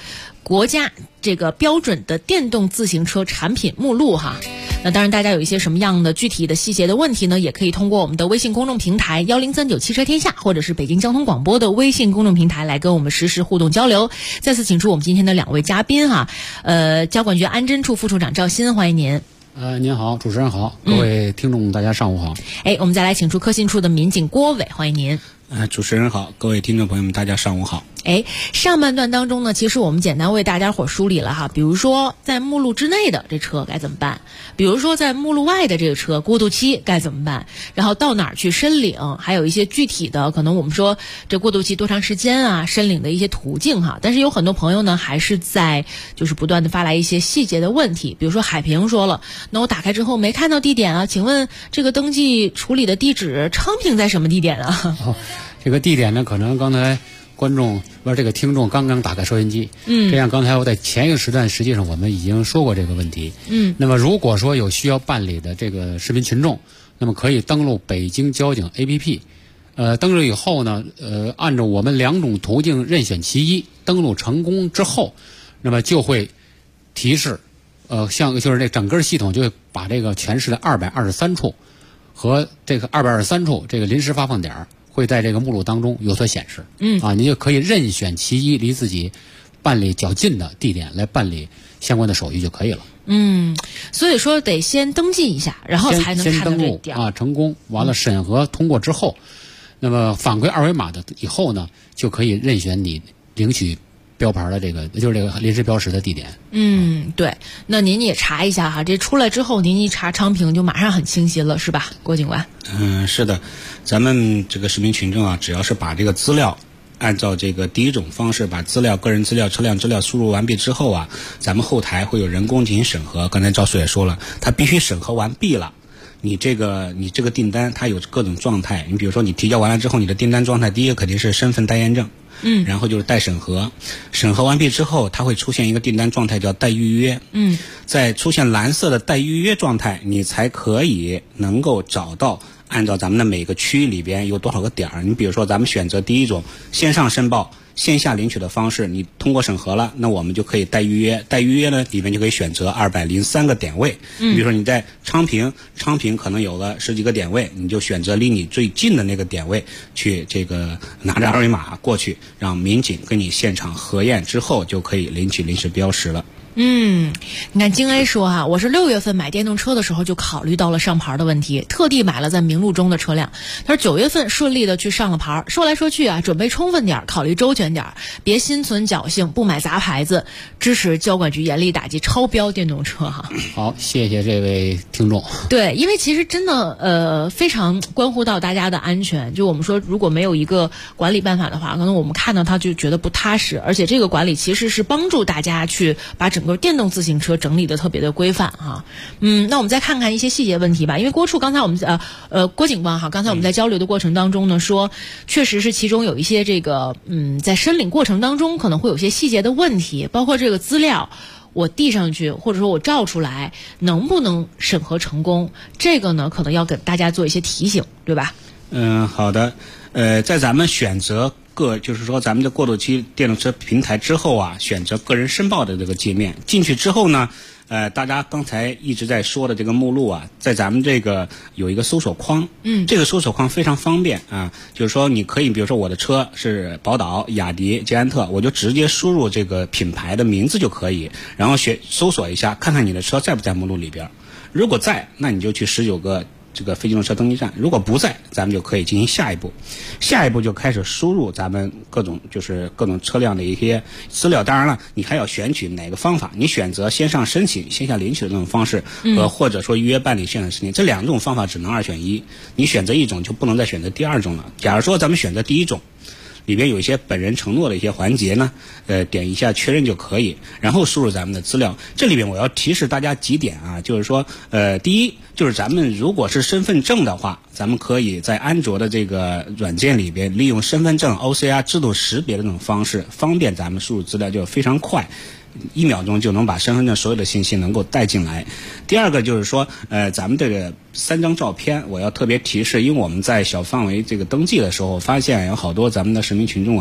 国家这个标准的电动自行车产品目录哈。那当然大家有一些什么样的具体的细节的问题呢，也可以通过我们的微信公众平台1039汽车天下，或者是北京交通广播的微信公众平台来跟我们实时互动交流。再次请出我们今天的2位嘉宾哈，交管局安侦处副处长赵鑫，欢迎您。 您好，主持人好，各位听众大家上午好。 我们再来请出科信处的民警郭伟，欢迎您。 主持人好，各位听众朋友们大家上午好。 上半段当中呢，其实我们简单为大家伙梳理了哈，比如说在目录之内的这车该怎么办，比如说在目录外的这个车过渡期该怎么办，然后到哪儿去申领，还有一些具体的可能我们说这过渡期多长时间啊，申领的一些途径哈。但是有很多朋友呢还是在就是不断的发来一些细节的问题，比如说海平说了，那我打开之后没看到地点啊，请问这个登记处理的地址昌平在什么地点啊？ 这个地点呢，可能刚才观众这个听众刚刚打开收音机，这样刚才我在前一个时段实际上我们已经说过这个问题。那么如果说有需要办理的这个市民群众，那么可以登录北京交警 APP，登录以后呢，按照我们2种途径任选其一，登录成功之后，那么就会提示，就是这整个系统就会把这个全市的223处和这个223处这个临时发放点会在这个目录当中有所显示。您就可以任选其一，离自己办理较近的地点来办理相关的手续就可以了。 所以说得先登记一下，然后才能看到这一点。 成功完了审核通过之后，那么反馈2维码的以后呢，就可以任选你领取标牌的这个就是这个临时标识的地点。 对。那您也查一下哈，这出来之后您一查昌平就马上很清晰了，是吧，郭警官？ 是的，咱们这个市民群众啊，只要是把这个资料按照这个第一种方式把资料、个人资料、车辆资料输入完毕之后啊，咱们后台会有人工进行审核。刚才赵叔也说了，他必须审核完毕了。你这个订单它有各种状态，你比如说你提交完了之后，你的订单状态第一个肯定是身份待验证。然后就是待审核，审核完毕之后，它会出现一个订单状态叫待预约。在出现蓝色的待预约状态，你才可以能够找到按照咱们的每个区里边有多少个点儿。你比如说咱们选择第一种线上申报线下领取的方式，你通过审核了，那我们就可以待预约。待预约呢，里面就可以选择203个点位。比如说你在昌平可能有个10几个点位，你就选择离你最近的那个点位去这个拿着2维码过去，让民警跟你现场核验之后，就可以领取临时标识了。 你看京 A 说哈，我是6月份买电动车的时候就考虑到了上牌的问题，特地买了在名录中的车辆。他说9月份顺利的去上了牌，说来说去啊，准备充分点，考虑周全点，别心存侥幸，不买杂牌子，支持交管局严厉打击超标电动车哈。 好，谢谢这位听众。 对，因为其实真的非常关乎到大家的安全。就我们说，如果没有一个管理办法的话，可能我们看到它就觉得不踏实，而且这个管理其实是帮助大家去把整个电动自行车整理的特别的规范哈。那我们再看看一些细节问题吧。因为郭处刚才我们郭警官哈，刚才我们在交流的过程当中呢，说确实是其中有一些这个在申领过程当中可能会有些细节的问题，包括这个资料我递上去或者说我照出来能不能审核成功，这个呢可能要给大家做一些提醒，对吧？ 好的。在咱们选择就是说咱们的过渡期电动车平台之后啊，选择个人申报的这个界面进去之后呢，大家刚才一直在说的这个目录啊，在咱们这个有一个搜索框。这个搜索框非常方便啊，就是说你可以比如说我的车是宝岛、雅迪、捷安特，我就直接输入这个品牌的名字就可以，然后搜索一下看看你的车在不在目录里边。如果在，那你就去19个这个非机动车登记站，如果不在，咱们就可以进行下一步就开始输入咱们各种车辆的一些资料。当然了，你还要选取哪个方法，你选择线上申请线下领取的那种方式，或者说预约办理线上申请，这2种方法只能2选1，你选择一种就不能再选择第2种了。假如说咱们选择第一种，里边有一些本人承诺的一些环节呢，点一下确认就可以，然后输入咱们的资料。这里边我要提示大家几点啊，就是说，第一就是咱们如果是身份证的话，咱们可以在安卓的这个软件里边利用身份证 OCR 自动识别的这种方式，方便咱们输入资料就非常快。1秒钟就能把身份证所有的信息能够带进来。第二个就是说，咱们这个3张照片，我要特别提示，因为我们在小范围这个登记的时候，发现有好多咱们的市民群众啊，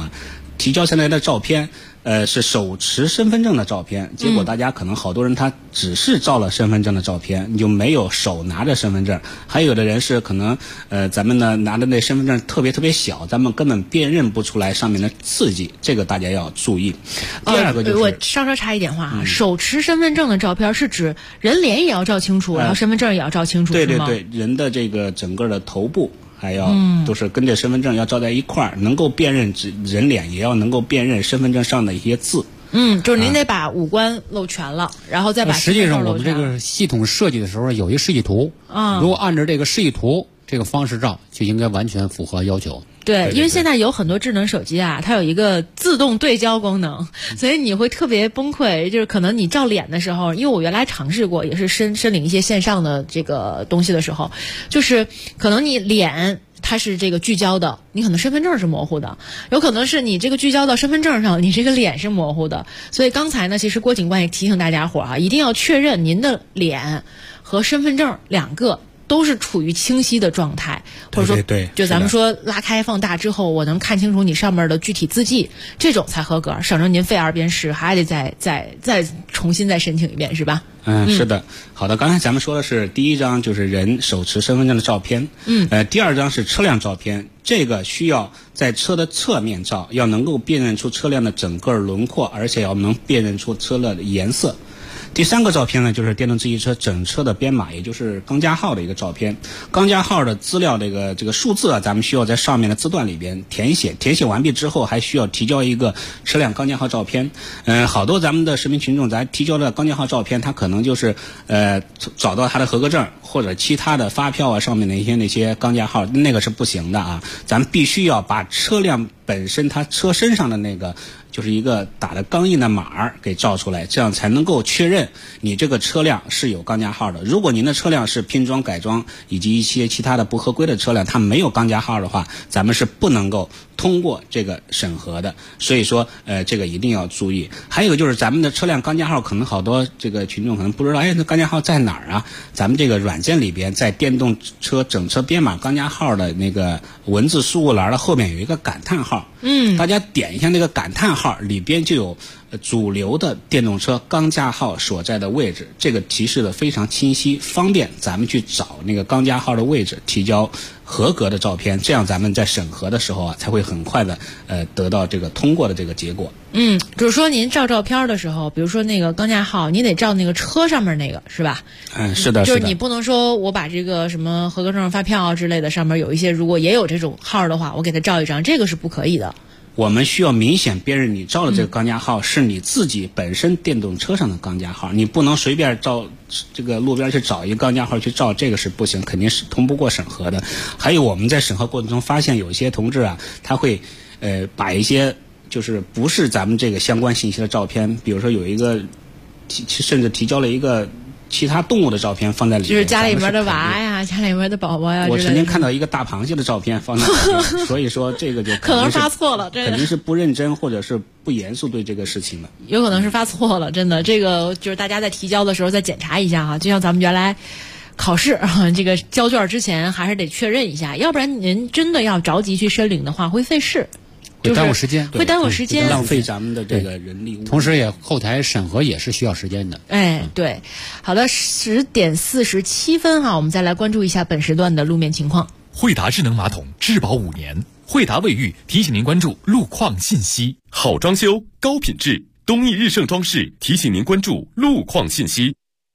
提交下来的照片，是手持身份证的照片，结果大家可能好多人他只是照了身份证的照片，你就没有手拿着身份证，还有的人是可能咱们呢拿的那身份证特别特别小，咱们根本辨认不出来上面的字迹，这个大家要注意。第二个就是我稍稍插一点话啊，手持身份证的照片是指人脸也要照清楚，然后身份证也要照清楚， 对对是吗？ 对，人的这个整个的头部还要都是跟着身份证要照在一块儿，能够辨认人脸，也要能够辨认身份证上的一些字。 就是您得把五官露全了，然后再把实际上我们这个系统设计的时候有一示意图，如果按照这个示意图这个方式照，就应该完全符合要求。 对，因为现在有很多智能手机啊，它有一个自动对焦功能，所以你会特别崩溃。就是可能你照脸的时候，因为我原来尝试过，也是申领一些线上的这个东西的时候，就是可能你脸它是这个聚焦的，你可能身份证是模糊的，有可能是你这个聚焦到身份证上，你这个脸是模糊的。所以刚才呢，其实郭警官也提醒大家伙啊，一定要确认您的脸和身份证两个都是处于清晰的状态，或者说对， 就咱们说拉开放大之后，我能看清楚你上面的具体字迹，这种才合格，省着您费二遍试，还得再重新再申请一遍，是吧？ 是的。好的，刚才咱们说的是第一张就是人手持身份证的照片，第二张是车辆照片，这个需要在车的侧面照，要能够辨认出车辆的整个轮廓，而且要能辨认出车辆的颜色。第三个照片呢，就是电动自行车整车的编码，也就是钢架号的一个照片。钢架号的资料这个数字啊，咱们需要在上面的字段里边填写完毕之后，还需要提交一个车辆钢架号照片。好多咱们的市民群众咱提交的钢架号照片，他可能就是找到他的合格证或者其他的发票啊上面的那些钢架号，那个是不行的啊。咱们必须要把车辆本身它车身上的那个就是一个打的钢印的码给照出来，这样才能够确认你这个车辆是有钢架号的。如果您的车辆是拼装改装以及一些其他的不合规的车辆，它没有钢架号的话，咱们是不能够通过这个审核的。所以说这个一定要注意。还有就是咱们的车辆钢架号，可能好多这个群众可能不知道，那钢架号在哪儿啊？咱们这个软件里边，在电动车整车编码钢架号的那个文字输入栏的后面有一个感叹号，大家点一下那个感叹号，里边就有主流的电动车钢架号所在的位置，这个提示的非常清晰，方便咱们去找那个钢架号的位置，提交合格的照片，这样咱们在审核的时候啊，才会很快的得到这个通过的这个结果。 就是说您照照片的时候，比如说那个钢架号，你得照那个车上面那个，是吧？ 是的， 就是你不能说我把这个什么合格证、发票之类的上面有一些，如果也有这种号的话，我给他照一张，这个是不可以的。 我们需要明显辨认你照的这个钢架号是你自己本身电动车上的钢架号，你不能随便照这个路边去找一个钢架号去照，这个是不行，肯定是通不过审核的。还有我们在审核过程中发现有一些同志啊，他会把一些就是不是咱们这个相关信息的照片，比如说有一个甚至提交了一个其他动物的照片放在里面， 就是家里面的娃呀，家里面的宝宝呀。 我曾经看到一个大螃蟹的照片放在里面，所以说这个就可能发错了， 肯定是不认真或者是不严肃对这个事情的。 有可能是发错了，真的，这个就是大家在提交的时候再检查一下哈，就像咱们原来考试这个交卷之前还是得确认一下，要不然您真的要着急去申领的话，会费事。 会耽误时间， 会耽误时间， 浪费咱们的这个人力物力， 同时也后台审核也是需要时间的。 对，好的，10点47分哈，我们再来关注一下本时段的路面情况。 惠达智能马桶质保5年，惠达卫浴提醒您关注路况信息。好装修，高品质，东义日盛装饰提醒您关注路况信息。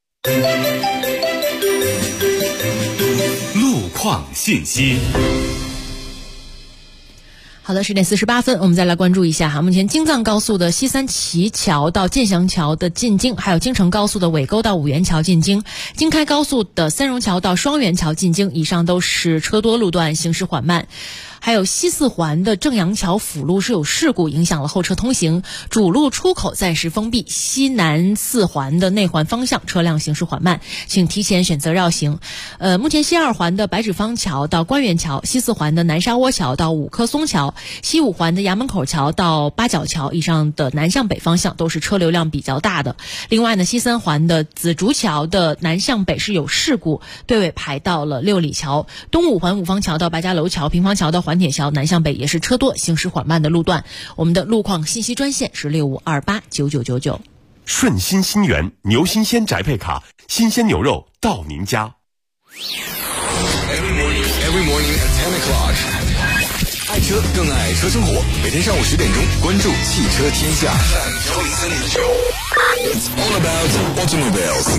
路况信息。 好的，10点48分，我们再来关注一下哈。目前京藏高速的西三旗桥到建祥桥的进京，还有京承高速的尾沟到五原桥进京，京开高速的三荣桥到双元桥进京，以上都是车多路段行驶缓慢。还有西四环的正阳桥辅路是有事故，影响了后车通行，主路出口暂时封闭，西南四环的内环方向车辆行驶缓慢，请提前选择绕行。目前西二环的白纸坊桥到官园桥，西四环的南沙窝桥到五棵松桥， 西五环的衙门口桥到八角桥以上的南向北方向都是车流量比较大的。另外呢，西三环的紫竹桥的南向北是有事故，队尾排到了六里桥。东五环五方桥到白家楼桥、平房桥到环铁桥南向北也是车多、行驶缓慢的路段。我们的路况信息专线是65289999。 顺心新源牛新鲜宅配卡，新鲜牛肉到您家。 Every morning at 10 o'clock， 爱车更爱车生活。每天上午10点钟，关注汽车天下。It's all about automobiles。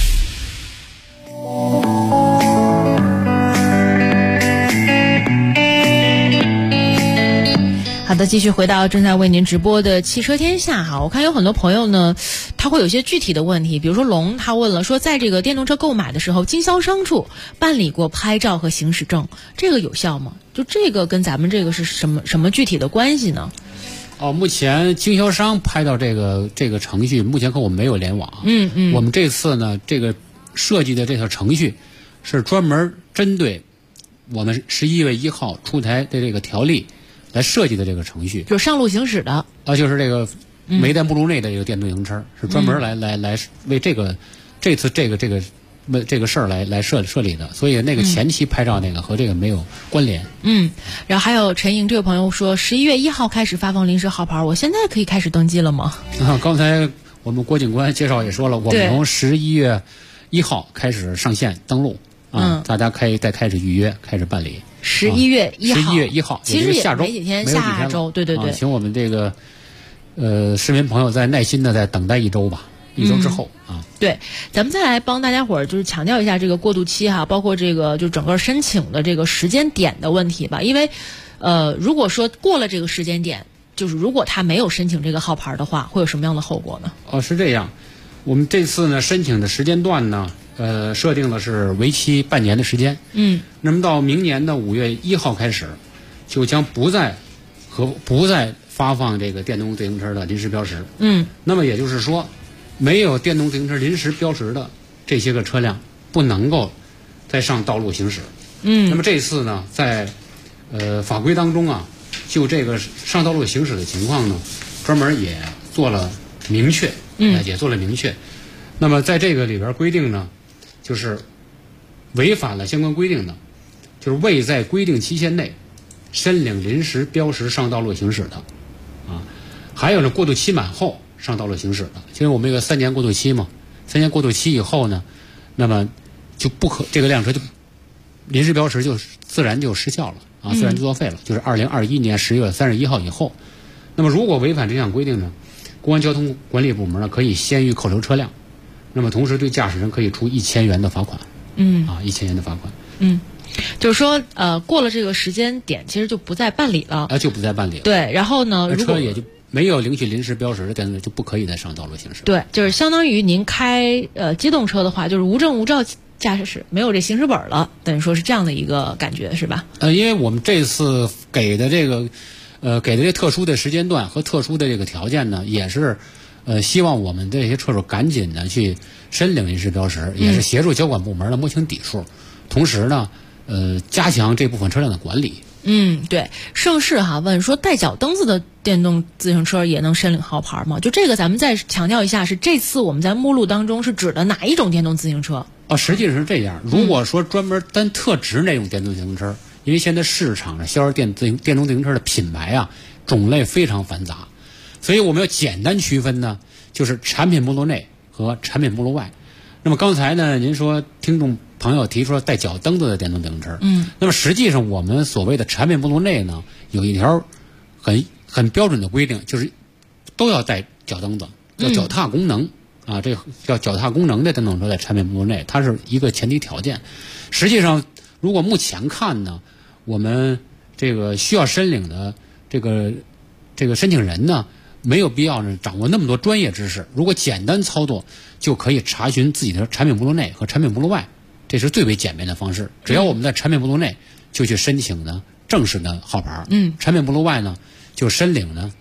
好的，继续回到正在为您直播的汽车天下哈。我看有很多朋友呢，他会有一些具体的问题，比如说龙他问了说，在这个电动车购买的时候，经销商处办理过拍照和行驶证，这个有效吗？就这个跟咱们这个是什么具体的关系呢？ 目前经销商拍到这个程序，目前和我们没有联网。我们这次呢，这个设计的这套程序是专门针对我们11月1号出台的这个条例来设计的这个程序， 就是上路行驶的就是这个煤电目录内的这个电动自行车，是专门来为这次这个事儿来设立的，所以那个前期拍照那个和这个没有关联。 然后还有陈莹这位朋友说，11月1号开始发放临时号牌，我现在可以开始登记了吗？ 刚才我们郭警官介绍也说了，我们从11月1号开始上线登录大家可以再开始预约，开始办理。 11月1号， 其实也没几天，下周，对， 请我们这个市民朋友再耐心的再等待1周吧，1周之后对，咱们再来帮大家伙儿就是强调一下这个过渡期哈，包括这个就整个申请的这个时间点的问题吧。因为如果说过了这个时间点，就是如果他没有申请这个号牌的话，会有什么样的后果呢？ 是这样，我们这次呢申请的时间段呢设定的是为期半年的时间。那么到明年的5月1号开始，就将不再发放这个电动自行车的临时标识。那么也就是说，没有电动自行车临时标识的这些个车辆不能够再上道路行驶。那么这次呢，在法规当中就这个上道路行驶的情况呢，专门也做了明确。那么在这个里边规定呢，就是违反了相关规定的，就是未在规定期限内申领临时标识上道路行驶的还有呢过渡期满后上道路行驶的。其实我们有个3年过渡期嘛，3年过渡期以后呢，那么就这个辆车就临时标识就自然就失效了自然就作废了，就是2021年10月31号以后。那么如果违反这项规定呢，公安交通管理部门呢可以先予扣留车辆，那么同时对驾驶人可以处1000元的罚款。1000元的罚款。 就是说过了这个时间点，其实就不再办理了。 就不再办理了。 对，然后呢，如果车也就没有领取临时标识的电动车就不可以再上道路行驶。 对，就是相当于您开机动车的话，就是无证无照驾驶，没有这行驶本了，等于说是这样的一个感觉，是吧？ 因为我们这次给的这个特殊的时间段和特殊的这个条件呢，也是希望我们这些车主赶紧的去申领临时标识，也是协助交管部门的摸清底数，同时呢加强这部分车辆的管理。 对，盛世问说，带脚蹬子的电动自行车也能申领号牌吗？就这个咱们再强调一下，是这次我们在目录当中是指的哪一种电动自行车？ 实际上是这样，如果说专门单特指那种电动自行车，因为现在市场上销售电动自行车的品牌种类非常繁杂，所以我们要简单区分呢，就是产品目录内和产品目录外。那么刚才呢，您说听众朋友提出带脚蹬子的电动自行车，那么实际上我们所谓的产品目录内呢，有一条很标准的规定，就是都要带脚蹬子，叫脚踏功能这叫脚踏功能的电动车在产品目录内，它是一个前提条件。实际上，如果目前看呢，我们这个需要申领的这个申请人呢，没有必要呢掌握那么多专业知识，如果简单操作就可以查询自己的产品目录内和产品目录外，这是最为简便的方式。只要我们在产品目录内就去申请呢正式的号牌，产品目录外呢就申领呢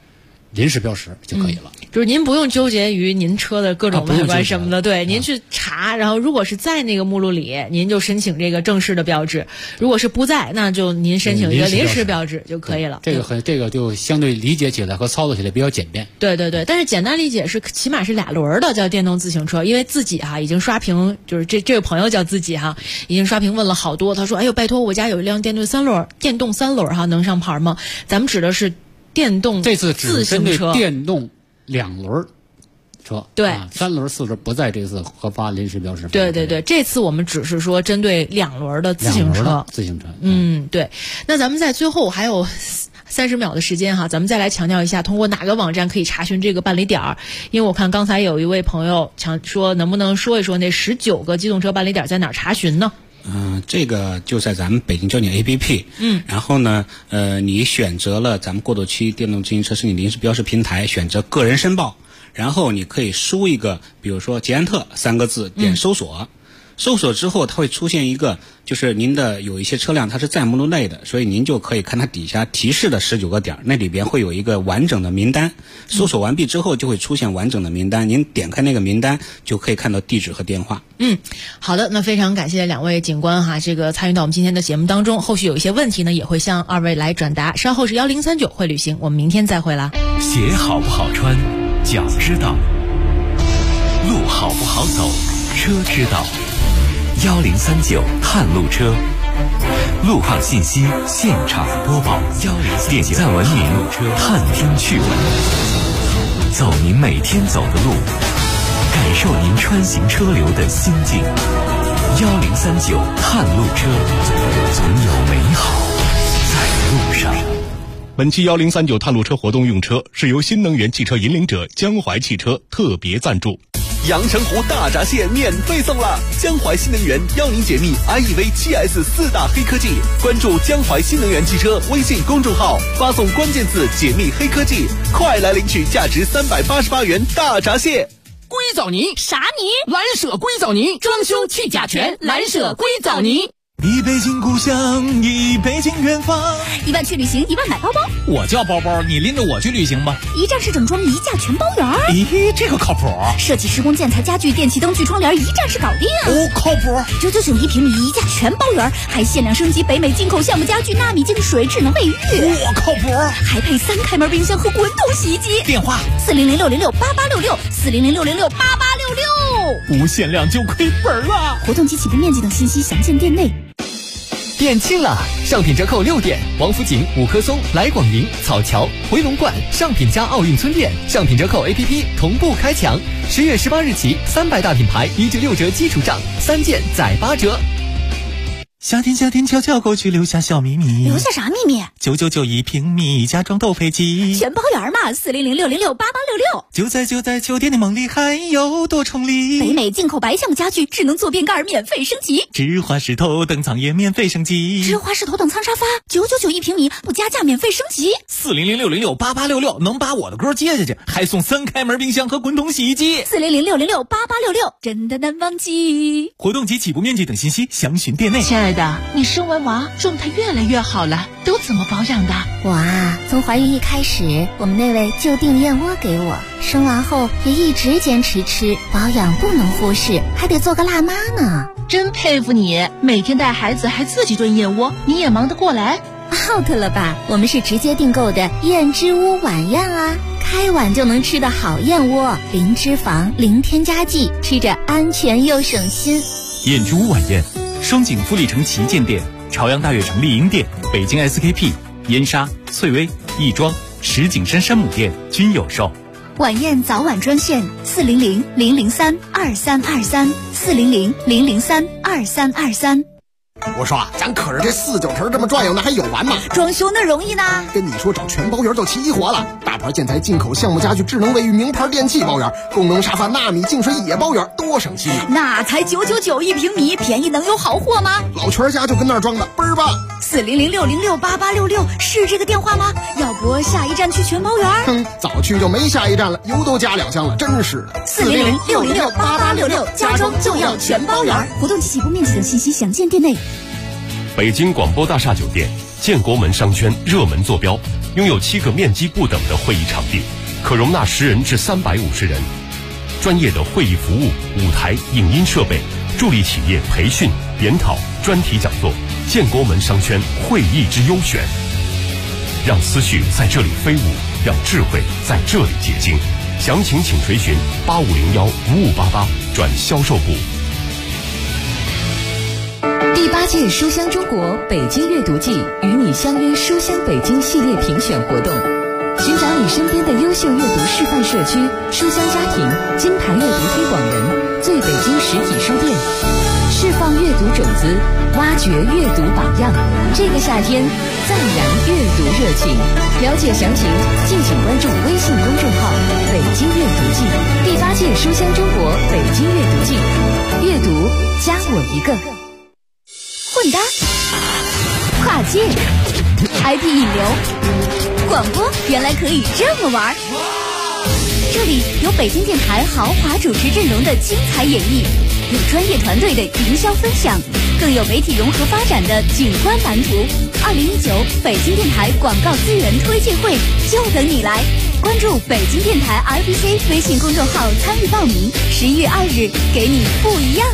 临时标识就可以了。 就是您不用纠结于您车的各种外观什么的，对，您去查，然后如果是在那个目录里，您就申请这个正式的标志；如果是不在，那就您申请一个临时标志就可以了。 这个就相对理解起来和操作起来比较简便。 对，但是简单理解是起码是2轮的叫电动自行车，因为自己已经刷屏，就是这个朋友叫自己已经刷屏问了好多，他说：“哎呦，拜托，我家有一辆电动三轮能上牌吗？”咱们指的是电动自行车， 这次只针对电动2轮车， 对 ，3轮、4轮不在这次核发临时标识。 对，这次我们只是说针对2轮的自行车。对。那咱们在最后还有30秒的时间咱们再来强调一下，通过哪个网站可以查询这个办理点儿？因为我看刚才有一位朋友说，能不能说一说那19个机动车办理点在哪儿查询呢？ 这个就在咱们北京交警 APP。然后呢，你选择了咱们过渡期电动自行车申请临时标识平台，选择个人申报，然后你可以输一个，比如说捷安特3个字，点搜索。搜索之后，它会出现一个，就是您的有一些车辆它是在目录内的，所以您就可以看它底下提示的19个点，那里边会有一个完整的名单。搜索完毕之后，就会出现完整的名单，您点开那个名单就可以看到地址和电话。 好的，那非常感谢2位警官这个参与到我们今天的节目当中。后续有一些问题呢，也会向2位来转达。稍后是1039会旅行，我们明天再会啦。 鞋好不好穿，脚知道；路好不好走，车知道。1039探路车，路况信息现场播报。点赞文明，探听趣闻，走您每天走的路，感受您穿行车流的心境。1039探路车，总有美好在路上。 本期1039探路车活动用车是由新能源汽车引领者江淮汽车特别赞助。 阳澄湖大闸蟹免费送了！江淮新能源邀您解密 iEV 7S 4大黑科技，关注江淮新能源汽车微信公众号，发送关键字解密黑科技，快来领取价值388元大闸蟹。 硅藻泥啥泥？蓝舍硅藻泥，装修去甲醛，蓝舍硅藻泥。 一北京故乡，一北京远方。 1万去旅行，1万买包包。 我叫包包，你拎着我去旅行吧。 一站式整装，1价全包圆。 咦，这个靠谱。 设计施工建材家具电气灯具窗帘，1站式搞定。 靠谱。 9991平米，1价全包圆，还限量升级北美进口橡木家具纳米净水智能卫浴。 靠谱。 还配3开门冰箱和滚筒洗衣机。 电话 400-606-8866，400-606-8866。 不限量就亏本了。 活动及起步面积等信息详见店内。 店庆了，上品折扣6店，王府井、五棵松、来广营、草桥、回龙观，上品加奥运村店，上品折扣 APP 同步开抢，10月18日起，300大品牌1至6折基础上，3件载8折。 夏天悄悄过去，留下小秘密。 留下啥秘密 ？9991平米，家装豆飞机， 全包圆嘛！400-606-8866。 就在酒店的梦里，还有多重礼。 北美进口白橡木家具，智能坐便盖免费升级。 芝华士头等舱也免费升级。 芝华士头等舱沙发999一平米，不加价免费升级。 400-606-8866能把我的歌接下去，还送3开门冰箱和滚筒洗衣机。 400-606-8866真的难忘记。 活动及起步面积等信息详询店内。 亲爱的，你生完娃状态越来越好了，都怎么保养的？ 我从怀孕一开始，我们那位就订燕窝给我，生完后也一直坚持吃，保养不能忽视，还得做个辣妈呢。 真佩服你，每天带孩子还自己炖燕窝，你也忙得过来 ？out 了吧，我们是直接订购的燕之屋晚宴啊，开碗就能吃的好燕窝，零脂肪，零添加剂，吃着安全又省心。 燕之屋晚宴，双井富力城旗舰店、朝阳大悦城丽婴店、北京 SKP、燕莎、翠微、亦庄、石景山山姆店均有售。 晚宴早晚专线400-003-2323，400-003-2323。 我说咱可是这4-9成这么转悠，那还有完吗？ 装修那容易呢。 跟你说找全包圆就齐活了，大牌建材、进口橡木家具、智能卫浴、名牌电器包圆，功能沙发、纳米净水也包圆，多省心。 那才999一平米，便宜能有好货吗？ 老全家就跟那儿装的，倍儿棒。 400-606-8866是这个电话吗？要不下一站去全包圆？ 早去就没下一站了，油都加2箱了，真是的。 400-606-8866，家装就要全包圆。活动及起步面积等信息详见店内。 北京广播大厦酒店建国门商圈热门坐标，拥有7个面积不等的会议场地， 可容纳10人至350人。专业的会议服务、舞台、影音设备，助力企业培训、研讨、专题讲座，建国门商圈会议之优选。让思绪在这里飞舞，让智慧在这里结晶。详情请垂询8501-5588转销售部。 第8届书香中国北京阅读季与你相约书香北京系列评选活动，寻找你身边的优秀阅读示范社区、书香家庭、金牌阅读推广人、最北京实体书店，释放阅读种子，挖掘阅读榜样。这个夏天，再燃阅读热情。了解详情，敬请关注微信公众号“北京阅读季”。第8届书香中国北京阅读季，阅读加我一个。 混搭、跨界、IP 引流，广播原来可以这么玩。这里有北京电台豪华主持阵容的精彩演绎，有专业团队的营销分享，更有媒体融合发展的景观蓝图。2019北京电台广告资源推介会就等你来！关注北京电台 RBC 微信公众号参与报名，11月2日给你不一样